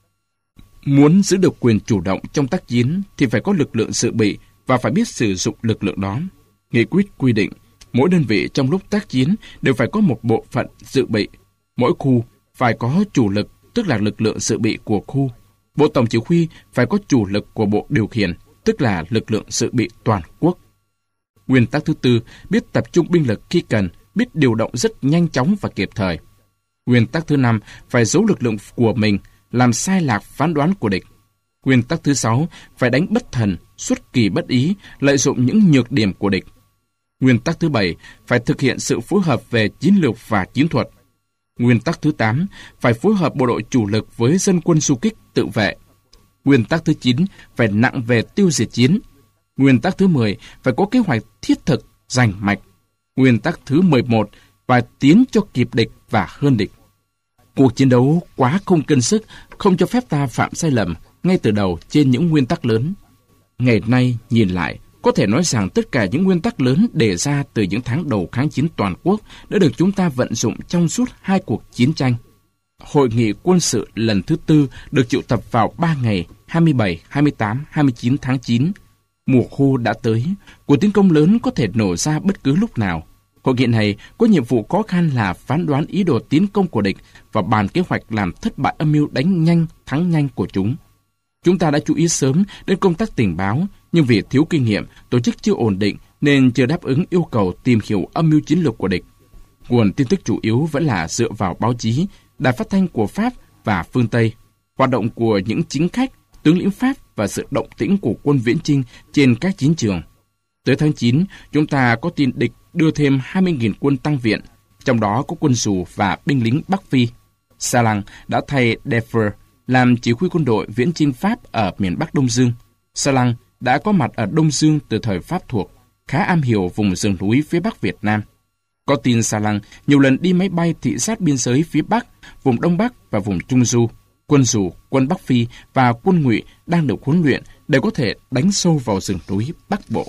Muốn giữ được quyền chủ động trong tác chiến thì phải có lực lượng dự bị và phải biết sử dụng lực lượng đó. Nghị quyết quy định, mỗi đơn vị trong lúc tác chiến đều phải có một bộ phận dự bị. Mỗi khu phải có chủ lực, tức là lực lượng dự bị của khu. Bộ tổng chỉ huy phải có chủ lực của bộ điều khiển, tức là lực lượng dự bị toàn quốc. Nguyên tắc thứ tư, biết tập trung binh lực khi cần, biết điều động rất nhanh chóng và kịp thời. Nguyên tắc thứ năm, phải giấu lực lượng của mình, làm sai lạc phán đoán của địch. Nguyên tắc thứ sáu, phải đánh bất thần, xuất kỳ bất ý, lợi dụng những nhược điểm của địch. Nguyên tắc thứ bảy, phải thực hiện sự phối hợp về chiến lược và chiến thuật. Nguyên tắc thứ tám, phải phối hợp bộ đội chủ lực với dân quân du kích tự vệ. Nguyên tắc thứ chín, phải nặng về tiêu diệt chiến. Nguyên tắc thứ mười, phải có kế hoạch thiết thực, rành mạch. Nguyên tắc thứ mười một, phải tiến cho kịp địch và hơn địch. Cuộc chiến đấu quá không cân sức, không cho phép ta phạm sai lầm ngay từ đầu trên những nguyên tắc lớn. Ngày nay nhìn lại, có thể nói rằng tất cả những nguyên tắc lớn đề ra từ những tháng đầu kháng chiến toàn quốc đã được chúng ta vận dụng trong suốt hai cuộc chiến tranh. Hội nghị quân sự lần thứ tư được triệu tập vào ba ngày hai mươi bảy, hai mươi tám, hai mươi chín tháng chín. Mùa khô đã tới, cuộc tiến công lớn có thể nổ ra bất cứ lúc nào. Hội nghị này có nhiệm vụ khó khăn là phán đoán ý đồ tiến công của địch và bàn kế hoạch làm thất bại âm mưu đánh nhanh, thắng nhanh của chúng. Chúng ta đã chú ý sớm đến công tác tình báo, nhưng vì thiếu kinh nghiệm, tổ chức chưa ổn định nên chưa đáp ứng yêu cầu tìm hiểu âm mưu chiến lược của địch. Nguồn tin tức chủ yếu vẫn là dựa vào báo chí, đài phát thanh của Pháp và phương Tây, hoạt động của những chính khách, tướng lĩnh Pháp và sự động tĩnh của quân viễn chinh trên các chiến trường. Tới tháng chín, chúng ta có tin địch đưa thêm hai mươi nghìn quân tăng viện, trong đó có quân dù và binh lính Bắc Phi. Salang đã thay Defer làm chỉ huy quân đội viễn chinh Pháp ở miền Bắc Đông Dương. Salang đã có mặt ở Đông Dương từ thời Pháp thuộc, khá am hiểu vùng rừng núi phía Bắc Việt Nam. Có tin Salang nhiều lần đi máy bay thị sát biên giới phía Bắc, vùng Đông Bắc và vùng Trung Du. Quân dù, quân Bắc Phi và quân Ngụy đang được huấn luyện để có thể đánh sâu vào rừng núi Bắc Bộ.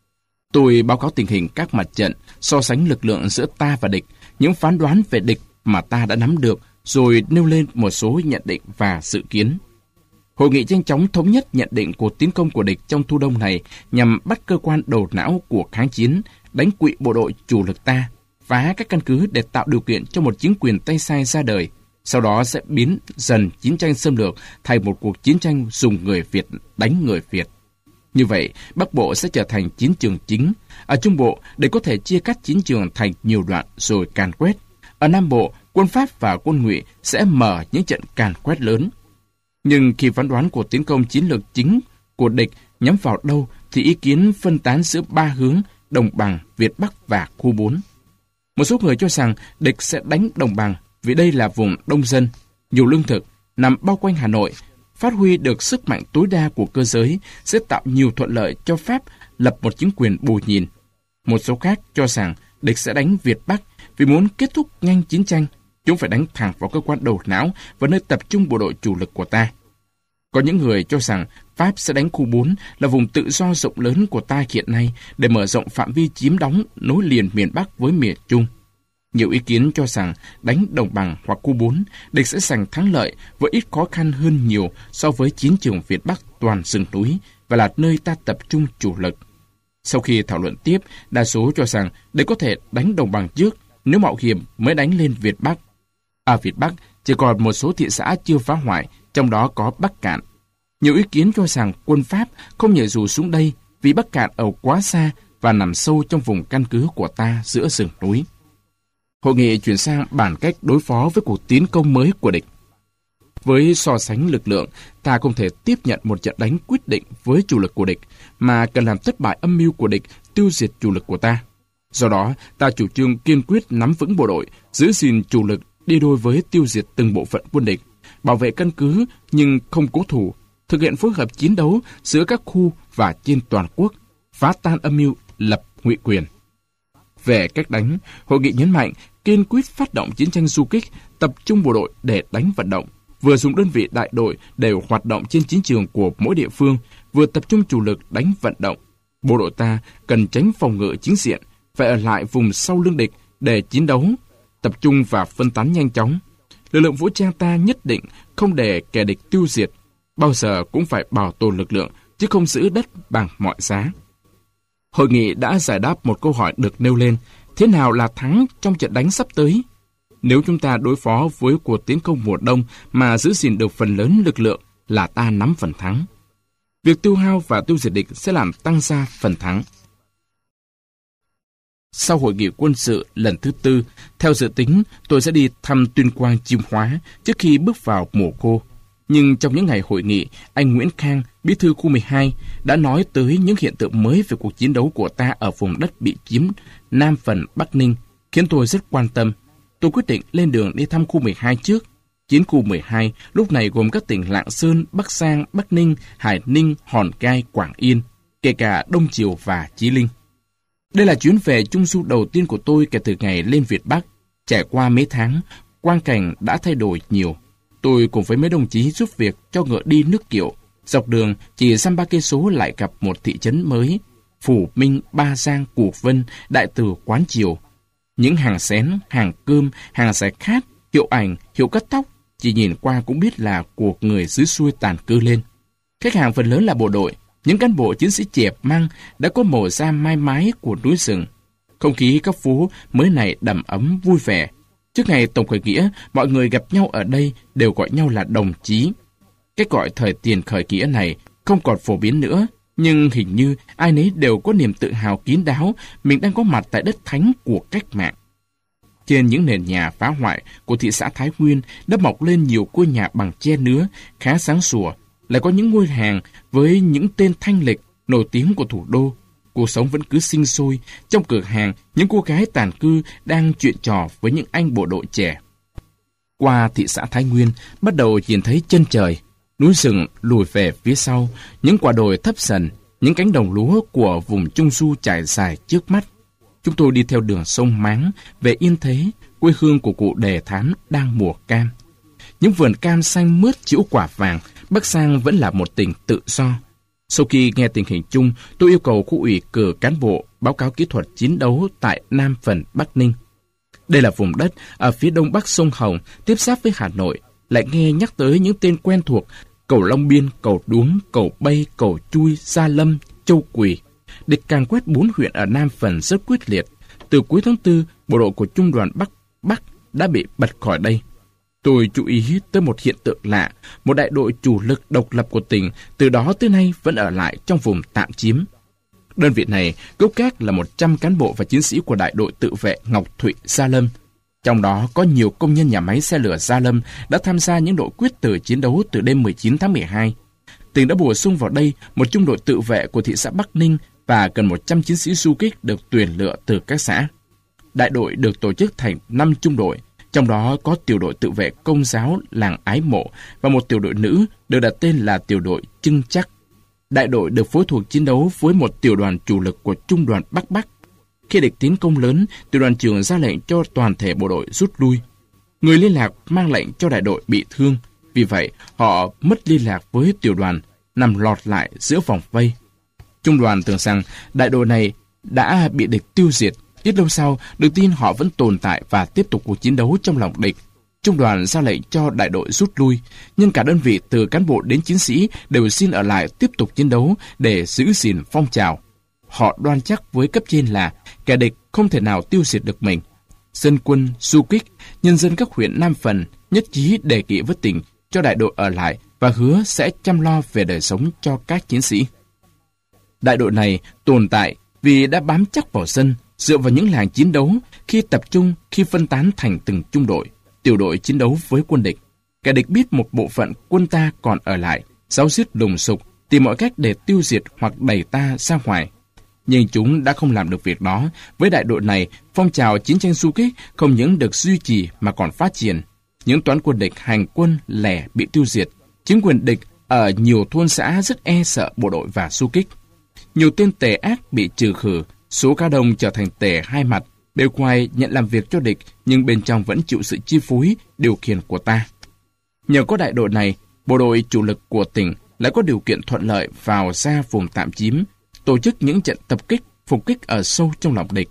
Tôi báo cáo tình hình các mặt trận, so sánh lực lượng giữa ta và địch, những phán đoán về địch mà ta đã nắm được, rồi nêu lên một số nhận định và dự kiến. Hội nghị nhanh chóng thống nhất nhận định cuộc tiến công của địch trong thu đông này nhằm bắt cơ quan đầu não của kháng chiến, đánh quỵ bộ đội chủ lực ta, phá các căn cứ để tạo điều kiện cho một chính quyền tay sai ra đời. Sau đó sẽ biến dần chiến tranh xâm lược thành một cuộc chiến tranh dùng người Việt đánh người Việt. Như vậy, Bắc Bộ sẽ trở thành chiến trường chính. Ở Trung Bộ, để có thể chia cắt chiến trường thành nhiều đoạn rồi càn quét. Ở Nam Bộ, quân Pháp và quân Ngụy sẽ mở những trận càn quét lớn. Nhưng khi phán đoán của tiến công chiến lược chính của địch nhắm vào đâu, thì ý kiến phân tán giữa ba hướng Đồng Bằng, Việt Bắc và khu bốn. Một số người cho rằng địch sẽ đánh Đồng Bằng vì đây là vùng đông dân, nhiều lương thực, nằm bao quanh Hà Nội, phát huy được sức mạnh tối đa của cơ giới sẽ tạo nhiều thuận lợi cho Pháp lập một chính quyền bù nhìn. Một số khác cho rằng địch sẽ đánh Việt Bắc vì muốn kết thúc nhanh chiến tranh, chúng phải đánh thẳng vào cơ quan đầu não và nơi tập trung bộ đội chủ lực của ta. Có những người cho rằng Pháp sẽ đánh khu bốn là vùng tự do rộng lớn của ta hiện nay để mở rộng phạm vi chiếm đóng nối liền miền Bắc với miền Trung. Nhiều ý kiến cho rằng đánh Đồng Bằng hoặc khu bốn, địch sẽ giành thắng lợi với ít khó khăn hơn nhiều so với chiến trường Việt Bắc toàn rừng núi và là nơi ta tập trung chủ lực. Sau khi thảo luận tiếp, đa số cho rằng địch có thể đánh Đồng Bằng trước, nếu mạo hiểm mới đánh lên Việt Bắc. Ở Việt Bắc chỉ còn một số thị xã chưa phá hoại, trong đó có Bắc Cạn. Nhiều ý kiến cho rằng quân Pháp không nhảy dù xuống đây vì Bắc Cạn ở quá xa và nằm sâu trong vùng căn cứ của ta giữa rừng núi. Hội nghị chuyển sang bàn cách đối phó với cuộc tiến công mới của địch. Với so sánh lực lượng, ta không thể tiếp nhận một trận đánh quyết định với chủ lực của địch, mà cần làm thất bại âm mưu của địch tiêu diệt chủ lực của ta. Do đó, ta chủ trương kiên quyết nắm vững bộ đội, giữ gìn chủ lực đi đôi với tiêu diệt từng bộ phận quân địch, bảo vệ căn cứ nhưng không cố thủ, thực hiện phối hợp chiến đấu giữa các khu và trên toàn quốc, phá tan âm mưu lập ngụy quyền. Về cách đánh, hội nghị nhấn mạnh kiên quyết phát động chiến tranh du kích, tập trung bộ đội để đánh vận động, vừa dùng đơn vị đại đội để hoạt động trên chiến trường của mỗi địa phương, vừa tập trung chủ lực đánh vận động. Bộ đội ta cần tránh phòng ngự chính diện, phải ở lại vùng sau lưng địch để chiến đấu, tập trung và phân tán nhanh chóng. Lực lượng vũ trang ta nhất định không để kẻ địch tiêu diệt, bao giờ cũng phải bảo tồn lực lượng, chứ không giữ đất bằng mọi giá. Hội nghị đã giải đáp một câu hỏi được nêu lên, thế nào là thắng trong trận đánh sắp tới? Nếu chúng ta đối phó với cuộc tiến công mùa đông mà giữ gìn được phần lớn lực lượng là ta nắm phần thắng. Việc tiêu hao và tiêu diệt địch sẽ làm tăng gia phần thắng. Sau hội nghị quân sự lần thứ tư, theo dự tính, tôi sẽ đi thăm Tuyên Quang, Chiêm Hóa trước khi bước vào mùa khô. Nhưng trong những ngày hội nghị, anh Nguyễn Khang, bí thư khu mười hai, đã nói tới những hiện tượng mới về cuộc chiến đấu của ta ở vùng đất bị chiếm Nam phần Bắc Ninh, khiến tôi rất quan tâm. Tôi quyết định lên đường đi thăm khu mười hai trước. Chiến khu mười hai lúc này gồm các tỉnh Lạng Sơn, Bắc Giang, Bắc Ninh, Hải Ninh, Hòn Gai, Quảng Yên, kể cả Đông Triều và Chí Linh. Đây là chuyến về Trung Du đầu tiên của tôi kể từ ngày lên Việt Bắc. Trải qua mấy tháng, quang cảnh đã thay đổi nhiều. Tôi cùng với mấy đồng chí giúp việc cho ngựa đi nước Kiệu. Dọc đường chỉ dăm ba cây số lại gặp một thị trấn mới: Phủ Minh, Ba Giang, Củ Vân, Đại Từ, Quán Triều. Những hàng xén, hàng cơm, hàng giải khát, hiệu ảnh, hiệu cắt tóc, chỉ nhìn qua cũng biết là của người dưới xuôi tàn cư lên. Khách hàng phần lớn là bộ đội, những cán bộ chiến sĩ trẻ măng đã có màu da mai mái của núi rừng. Không khí các phố mới này đầm ấm vui vẻ. Trước ngày tổng khởi nghĩa, mọi người gặp nhau ở đây đều gọi nhau là đồng chí. Cái gọi thời tiền khởi nghĩa này không còn phổ biến nữa, nhưng hình như ai nấy đều có niềm tự hào kín đáo mình đang có mặt tại đất thánh của cách mạng. Trên những nền nhà phá hoại của thị xã Thái Nguyên đã mọc lên nhiều ngôi nhà bằng tre nứa khá sáng sủa, lại có những ngôi hàng với những tên thanh lịch nổi tiếng của thủ đô. Cuộc sống vẫn cứ sinh sôi, trong cửa hàng những cô gái tản cư đang chuyện trò với những anh bộ đội trẻ. Qua thị xã Thái Nguyên, bắt đầu nhìn thấy chân trời, núi rừng lùi về phía sau, những quả đồi thấp dần, những cánh đồng lúa của vùng Trung Du trải dài trước mắt. Chúng tôi đi theo đường sông Máng về Yên Thế, quê hương của cụ Đề Thám đang mùa cam. Những vườn cam xanh mướt trĩu quả vàng, Bắc Giang vẫn là một tỉnh tự do. Sau khi nghe tình hình chung, tôi yêu cầu khu ủy cử cán bộ báo cáo kỹ thuật chiến đấu tại Nam phần Bắc Ninh. Đây là vùng đất ở phía đông bắc sông Hồng, tiếp giáp với Hà Nội, lại nghe nhắc tới những tên quen thuộc: Cầu Long Biên, Cầu Đuống, Cầu Bay, Cầu Chui, Gia Lâm, Châu Quỳ. Địch càn quét bốn huyện ở Nam phần rất quyết liệt. Từ cuối tháng tư, bộ đội của Trung đoàn Bắc Bắc đã bị bật khỏi đây. Tôi chú ý tới một hiện tượng lạ, một đại đội chủ lực độc lập của tỉnh từ đó tới nay vẫn ở lại trong vùng tạm chiếm. Đơn vị này gốc gác là một trăm cán bộ và chiến sĩ của đại đội tự vệ Ngọc Thụy Gia Lâm. Trong đó có nhiều công nhân nhà máy xe lửa Gia Lâm đã tham gia những đội quyết tử chiến đấu từ đêm mười chín tháng mười hai. Tỉnh đã bổ sung vào đây một trung đội tự vệ của thị xã Bắc Ninh và cần một trăm chiến sĩ du kích được tuyển lựa từ các xã. Đại đội được tổ chức thành năm trung đội, trong đó có tiểu đội tự vệ Công giáo làng Ái Mộ và một tiểu đội nữ được đặt tên là tiểu đội Trưng Chắc. Đại đội được phối thuộc chiến đấu với một tiểu đoàn chủ lực của trung đoàn Bắc Bắc. Khi địch tiến công lớn, tiểu đoàn trưởng ra lệnh cho toàn thể bộ đội rút lui. Người liên lạc mang lệnh cho đại đội bị thương, vì vậy họ mất liên lạc với tiểu đoàn, nằm lọt lại giữa vòng vây. Trung đoàn tưởng rằng đại đội này đã bị địch tiêu diệt. Ít lâu sau, được tin họ vẫn tồn tại và tiếp tục cuộc chiến đấu trong lòng địch. Trung đoàn ra lệnh cho đại đội rút lui, nhưng cả đơn vị từ cán bộ đến chiến sĩ đều xin ở lại tiếp tục chiến đấu để giữ gìn phong trào. Họ đoan chắc với cấp trên là kẻ địch không thể nào tiêu diệt được mình. Dân quân, du kích, nhân dân các huyện Nam Phần nhất trí đề nghị với tỉnh cho đại đội ở lại và hứa sẽ chăm lo về đời sống cho các chiến sĩ. Đại đội này tồn tại vì đã bám chắc vào dân, dựa vào những làng chiến đấu, khi tập trung, khi phân tán thành từng trung đội, tiểu đội chiến đấu với quân địch. Kẻ địch biết một bộ phận quân ta còn ở lại, giáo diết lùng sục, tìm mọi cách để tiêu diệt hoặc đẩy ta ra ngoài. Nhưng chúng đã không làm được việc đó. Với đại đội này, phong trào chiến tranh du kích không những được duy trì mà còn phát triển. Những toán quân địch hành quân lẻ bị tiêu diệt. Chính quyền địch ở nhiều thôn xã rất e sợ bộ đội và du kích. Nhiều tên tề ác bị trừ khử, số cá đồng trở thành tề hai mặt, bề ngoài nhận làm việc cho địch nhưng bên trong vẫn chịu sự chi phối, điều khiển của ta. Nhờ có đại đội này, bộ đội chủ lực của tỉnh lại có điều kiện thuận lợi vào ra vùng tạm chiếm, tổ chức những trận tập kích, phục kích ở sâu trong lòng địch.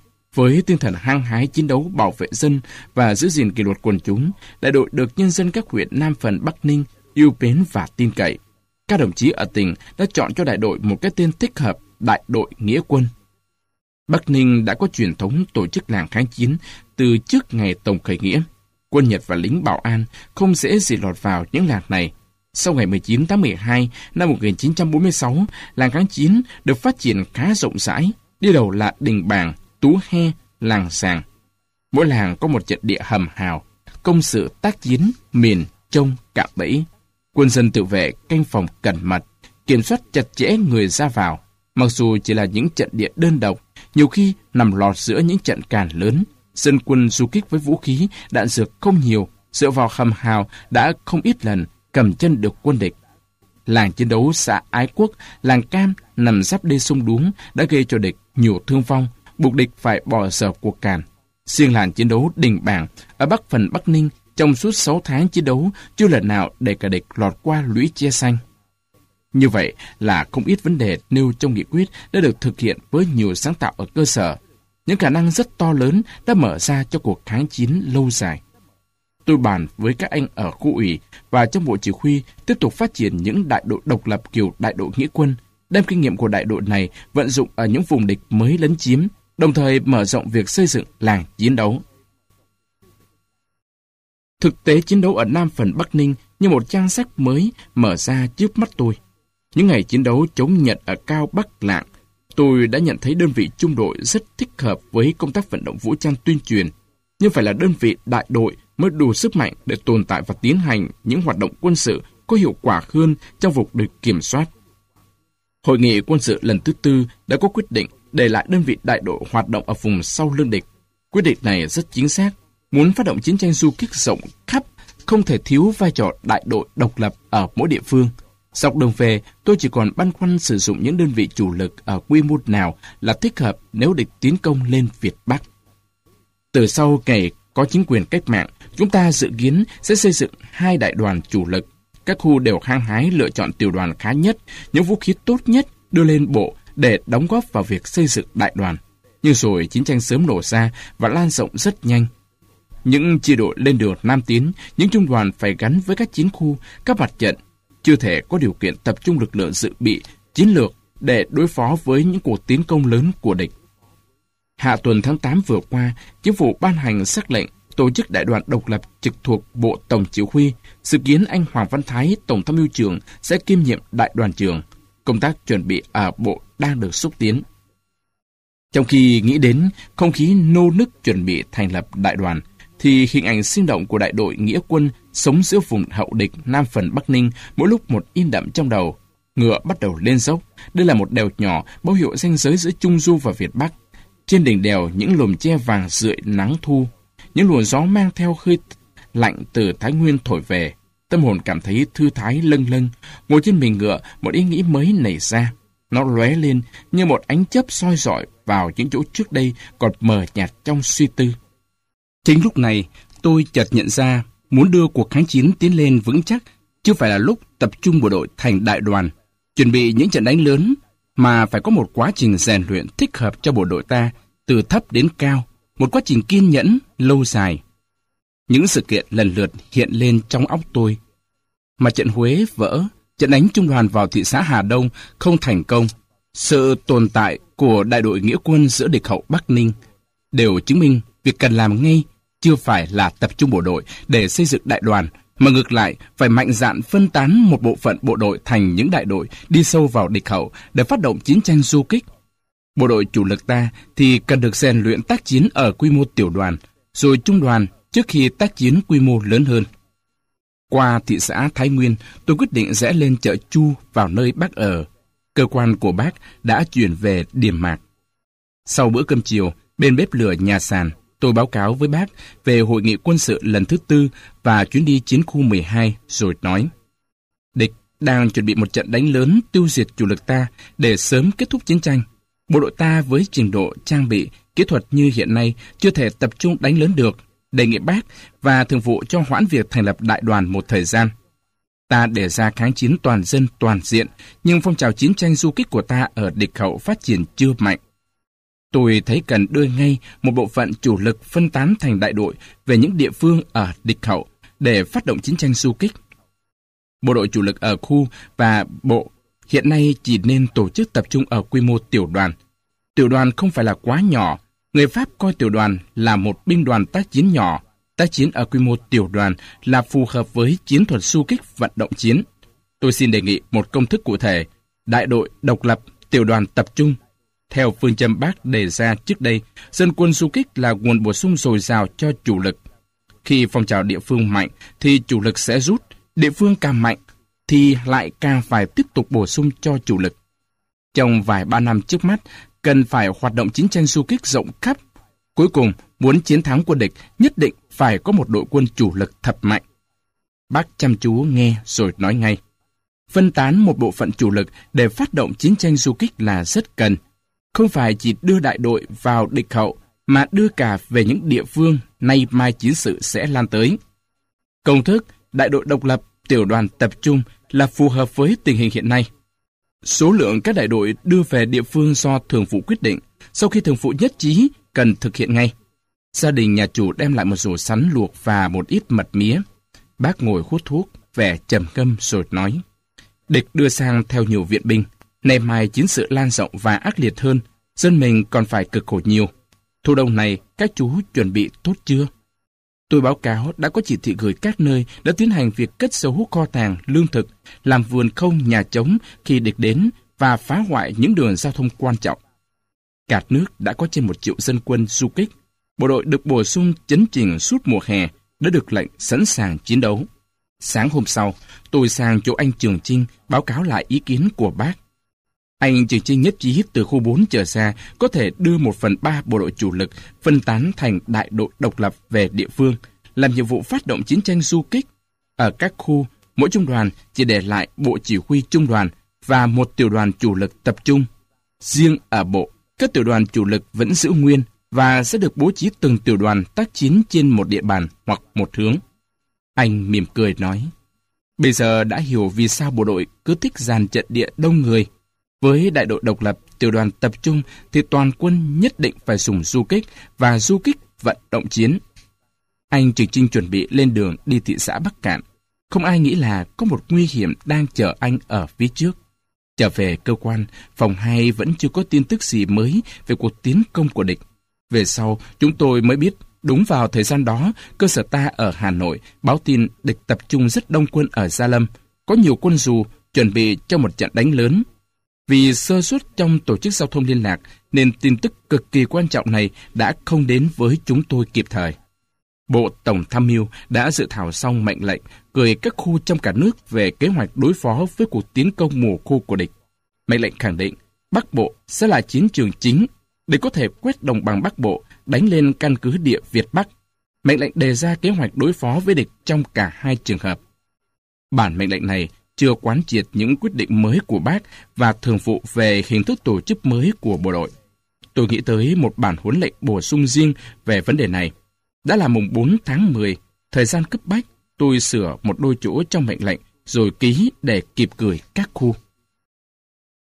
Với tinh thần hăng hái chiến đấu bảo vệ dân và giữ gìn kỷ luật quần chúng, đại đội được nhân dân các huyện Nam Phần, Bắc Ninh yêu mến và tin cậy. Các đồng chí ở tỉnh đã chọn cho đại đội một cái tên thích hợp, Đại đội Nghĩa Quân. Bắc Ninh đã có truyền thống tổ chức làng kháng chiến từ trước ngày Tổng khởi nghĩa. Quân Nhật và lính Bảo An không dễ gì lọt vào những làng này. Sau ngày mười chín tháng mười hai năm một nghìn chín trăm bốn mươi sáu, làng kháng chiến được phát triển khá rộng rãi. Đi đầu là Đình Bàng, Tú He, Làng Sàng. Mỗi làng có một trận địa hầm hào, công sự tác chiến, miền, trông, cạm bẫy. Quân dân tự vệ canh phòng cẩn mật, kiểm soát chặt chẽ người ra vào. Mặc dù chỉ là những trận địa đơn độc, nhiều khi nằm lọt giữa những trận càn lớn. Dân quân du kích với vũ khí, đạn dược không nhiều, dựa vào hầm hào đã không ít lần cầm chân được quân địch. Làng chiến đấu xã Ái Quốc, làng Cam nằm giáp đê sông Đuống đã gây cho địch nhiều thương vong, buộc địch phải bỏ dở cuộc càn. Riêng làng chiến đấu Đình Bàng ở bắc phần Bắc Ninh trong suốt sáu tháng chiến đấu chưa lần nào để cả địch lọt qua lũy che xanh. Như vậy là không ít vấn đề nêu trong nghị quyết đã được thực hiện với nhiều sáng tạo ở cơ sở. Những khả năng rất to lớn đã mở ra cho cuộc kháng chiến lâu dài. Tôi bàn với các anh ở khu ủy và trong bộ chỉ huy tiếp tục phát triển những đại đội độc lập kiểu Đại đội Nghĩa Quân, đem kinh nghiệm của đại đội này vận dụng ở những vùng địch mới lấn chiếm, đồng thời mở rộng việc xây dựng làng chiến đấu. Thực tế chiến đấu ở Nam phần Bắc Ninh như một trang sách mới mở ra trước mắt tôi. Những ngày chiến đấu chống Nhật ở Cao Bắc Lạng, tôi đã nhận thấy đơn vị trung đội rất thích hợp với công tác vận động vũ trang tuyên truyền, nhưng phải là đơn vị đại đội mới đủ sức mạnh để tồn tại và tiến hành những hoạt động quân sự có hiệu quả hơn trong vùng địch kiểm soát. Hội nghị quân sự lần thứ tư đã có quyết định để lại đơn vị đại đội hoạt động ở vùng sau lưng địch. Quyết định này rất chính xác. Muốn phát động chiến tranh du kích rộng khắp, không thể thiếu vai trò đại đội độc lập ở mỗi địa phương. Dọc đường về, tôi chỉ còn băn khoăn sử dụng những đơn vị chủ lực ở quy mô nào là thích hợp nếu địch tiến công lên Việt Bắc. Từ sau ngày có chính quyền cách mạng, chúng ta dự kiến sẽ xây dựng hai đại đoàn chủ lực. Các khu đều hăng hái lựa chọn tiểu đoàn khá nhất, những vũ khí tốt nhất đưa lên bộ để đóng góp vào việc xây dựng đại đoàn. Nhưng rồi chiến tranh sớm nổ ra và lan rộng rất nhanh. Những chi đội lên đường nam tiến, những trung đoàn phải gắn với các chiến khu, các mặt trận, chưa thể có điều kiện tập trung lực lượng dự bị, chiến lược để đối phó với những cuộc tiến công lớn của địch. Hạ tuần tháng tám vừa qua, chính phủ ban hành sắc lệnh tổ chức đại đoàn độc lập trực thuộc Bộ Tổng Chỉ huy, dự kiến anh Hoàng Văn Thái, Tổng tham mưu trưởng, sẽ kiêm nhiệm đại đoàn trưởng. Công tác chuẩn bị ở Bộ đang được xúc tiến. Trong khi nghĩ đến không khí nô nức chuẩn bị thành lập đại đoàn, thì hình ảnh sinh động của đại đội Nghĩa Quân sống giữa vùng hậu địch Nam phần Bắc Ninh mỗi lúc một in đậm trong đầu. Ngựa bắt đầu lên dốc. Đây là một đèo nhỏ, báo hiệu ranh giới giữa Trung Du và Việt Bắc. Trên đỉnh đèo, những lùm tre vàng rượi nắng thu. Những luồng gió mang theo hơi lạnh từ Thái Nguyên thổi về. Tâm hồn cảm thấy thư thái lâng lâng. Ngồi trên mình ngựa, một ý nghĩ mới nảy ra. Nó lóe lên như một ánh chớp soi rọi vào những chỗ trước đây còn mờ nhạt trong suy tư. Chính lúc này, tôi chợt nhận ra muốn đưa cuộc kháng chiến tiến lên vững chắc chưa phải là lúc tập trung bộ đội thành đại đoàn, chuẩn bị những trận đánh lớn, mà phải có một quá trình rèn luyện thích hợp cho bộ đội ta từ thấp đến cao, một quá trình kiên nhẫn, lâu dài. Những sự kiện lần lượt hiện lên trong óc tôi. Mà trận Huế vỡ, trận đánh trung đoàn vào thị xã Hà Đông không thành công, sự tồn tại của đại đội nghĩa quân giữa địch hậu Bắc Ninh đều chứng minh việc cần làm ngay chưa phải là tập trung bộ đội để xây dựng đại đoàn, mà ngược lại phải mạnh dạn phân tán một bộ phận bộ đội thành những đại đội đi sâu vào địch hậu để phát động chiến tranh du kích. Bộ đội chủ lực ta thì cần được rèn luyện tác chiến ở quy mô tiểu đoàn, rồi trung đoàn trước khi tác chiến quy mô lớn hơn. Qua thị xã Thái Nguyên, tôi quyết định rẽ lên chợ Chu vào nơi bác ở. Cơ quan của bác đã chuyển về Điềm Mạc. Sau bữa cơm chiều, bên bếp lửa nhà sàn, tôi báo cáo với bác về hội nghị quân sự lần thứ tư và chuyến đi chiến khu mười hai, rồi nói: địch đang chuẩn bị một trận đánh lớn tiêu diệt chủ lực ta để sớm kết thúc chiến tranh. Bộ đội ta với trình độ trang bị, kỹ thuật như hiện nay chưa thể tập trung đánh lớn được. Đề nghị bác và thường vụ cho hoãn việc thành lập đại đoàn một thời gian. Ta đề ra kháng chiến toàn dân toàn diện, nhưng phong trào chiến tranh du kích của ta ở địch hậu phát triển chưa mạnh. Tôi thấy cần đưa ngay một bộ phận chủ lực phân tán thành đại đội về những địa phương ở địch hậu để phát động chiến tranh du kích. Bộ đội chủ lực ở khu và bộ hiện nay chỉ nên tổ chức tập trung ở quy mô tiểu đoàn. Tiểu đoàn không phải là quá nhỏ. Người Pháp coi tiểu đoàn là một binh đoàn tác chiến nhỏ. Tác chiến ở quy mô tiểu đoàn là phù hợp với chiến thuật du kích vận động chiến. Tôi xin đề nghị một công thức cụ thể: đại đội độc lập, tiểu đoàn tập trung. Theo phương châm bác đề ra trước đây, dân quân du kích là nguồn bổ sung dồi dào cho chủ lực. Khi phong trào địa phương mạnh thì chủ lực sẽ rút, địa phương càng mạnh thì lại càng phải tiếp tục bổ sung cho chủ lực. Trong vài ba năm trước mắt, cần phải hoạt động chiến tranh du kích rộng khắp. Cuối cùng, muốn chiến thắng quân địch, nhất định phải có một đội quân chủ lực thật mạnh. Bác chăm chú nghe rồi nói ngay: phân tán một bộ phận chủ lực để phát động chiến tranh du kích là rất cần. Không phải chỉ đưa đại đội vào địch hậu, mà đưa cả về những địa phương nay mai chiến sự sẽ lan tới. Công thức đại đội độc lập, tiểu đoàn tập trung là phù hợp với tình hình hiện nay. Số lượng các đại đội đưa về địa phương do thường vụ quyết định, sau khi thường vụ nhất trí cần thực hiện ngay. Gia đình nhà chủ đem lại một rổ sắn luộc và một ít mật mía. Bác ngồi hút thuốc, vẻ trầm ngâm rồi nói: địch đưa sang theo nhiều viện binh, nay mai chiến sự lan rộng và ác liệt hơn, dân mình còn phải cực khổ nhiều. Thu đông này các chú chuẩn bị tốt chưa? Tôi báo cáo đã có chỉ thị gửi các nơi đã tiến hành việc cất giấu kho tàng lương thực, làm vườn không nhà trống khi địch đến và phá hoại những đường giao thông quan trọng. Cả nước đã có trên một triệu dân quân du kích. Bộ đội được bổ sung chấn chỉnh suốt mùa hè, đã được lệnh sẵn sàng chiến đấu. Sáng hôm sau, tôi sang chỗ anh Trường Chinh báo cáo lại ý kiến của bác. Anh Trường Chinh nhất trí từ khu bốn trở ra có thể đưa một phần ba bộ đội chủ lực phân tán thành đại đội độc lập về địa phương, làm nhiệm vụ phát động chiến tranh du kích. Ở các khu, mỗi trung đoàn chỉ để lại bộ chỉ huy trung đoàn và một tiểu đoàn chủ lực tập trung. Riêng ở bộ, các tiểu đoàn chủ lực vẫn giữ nguyên và sẽ được bố trí từng tiểu đoàn tác chiến trên một địa bàn hoặc một hướng. Anh mỉm cười nói: bây giờ đã hiểu vì sao bộ đội cứ thích dàn trận địa đông người. Với đại đội độc lập, tiểu đoàn tập trung thì toàn quân nhất định phải dùng du kích và du kích vận động chiến. Anh Trường Chinh chuẩn bị lên đường đi thị xã Bắc Cạn. Không ai nghĩ là có một nguy hiểm đang chờ anh ở phía trước. Trở về cơ quan, phòng hai vẫn chưa có tin tức gì mới về cuộc tiến công của địch. Về sau, chúng tôi mới biết đúng vào thời gian đó, cơ sở ta ở Hà Nội báo tin địch tập trung rất đông quân ở Gia Lâm, có nhiều quân dù chuẩn bị cho một trận đánh lớn. Vì sơ suất trong tổ chức giao thông liên lạc, nên tin tức cực kỳ quan trọng này đã không đến với chúng tôi kịp thời. Bộ Tổng tham mưu đã dự thảo xong mệnh lệnh gửi các khu trong cả nước về kế hoạch đối phó với cuộc tiến công mùa khô của địch. Mệnh lệnh khẳng định Bắc Bộ sẽ là chiến trường chính để có thể quét đồng bằng Bắc Bộ, đánh lên căn cứ địa Việt Bắc. Mệnh lệnh đề ra kế hoạch đối phó với địch trong cả hai trường hợp. Bản mệnh lệnh này chưa quán triệt những quyết định mới của Bác và Thường vụ về hình thức tổ chức mới của bộ đội. Tôi nghĩ tới một bản huấn lệnh bổ sung riêng về vấn đề này. Đã là mùng bốn tháng mười, thời gian cấp bách, tôi sửa một đôi chỗ trong mệnh lệnh rồi ký để kịp gửi các khu.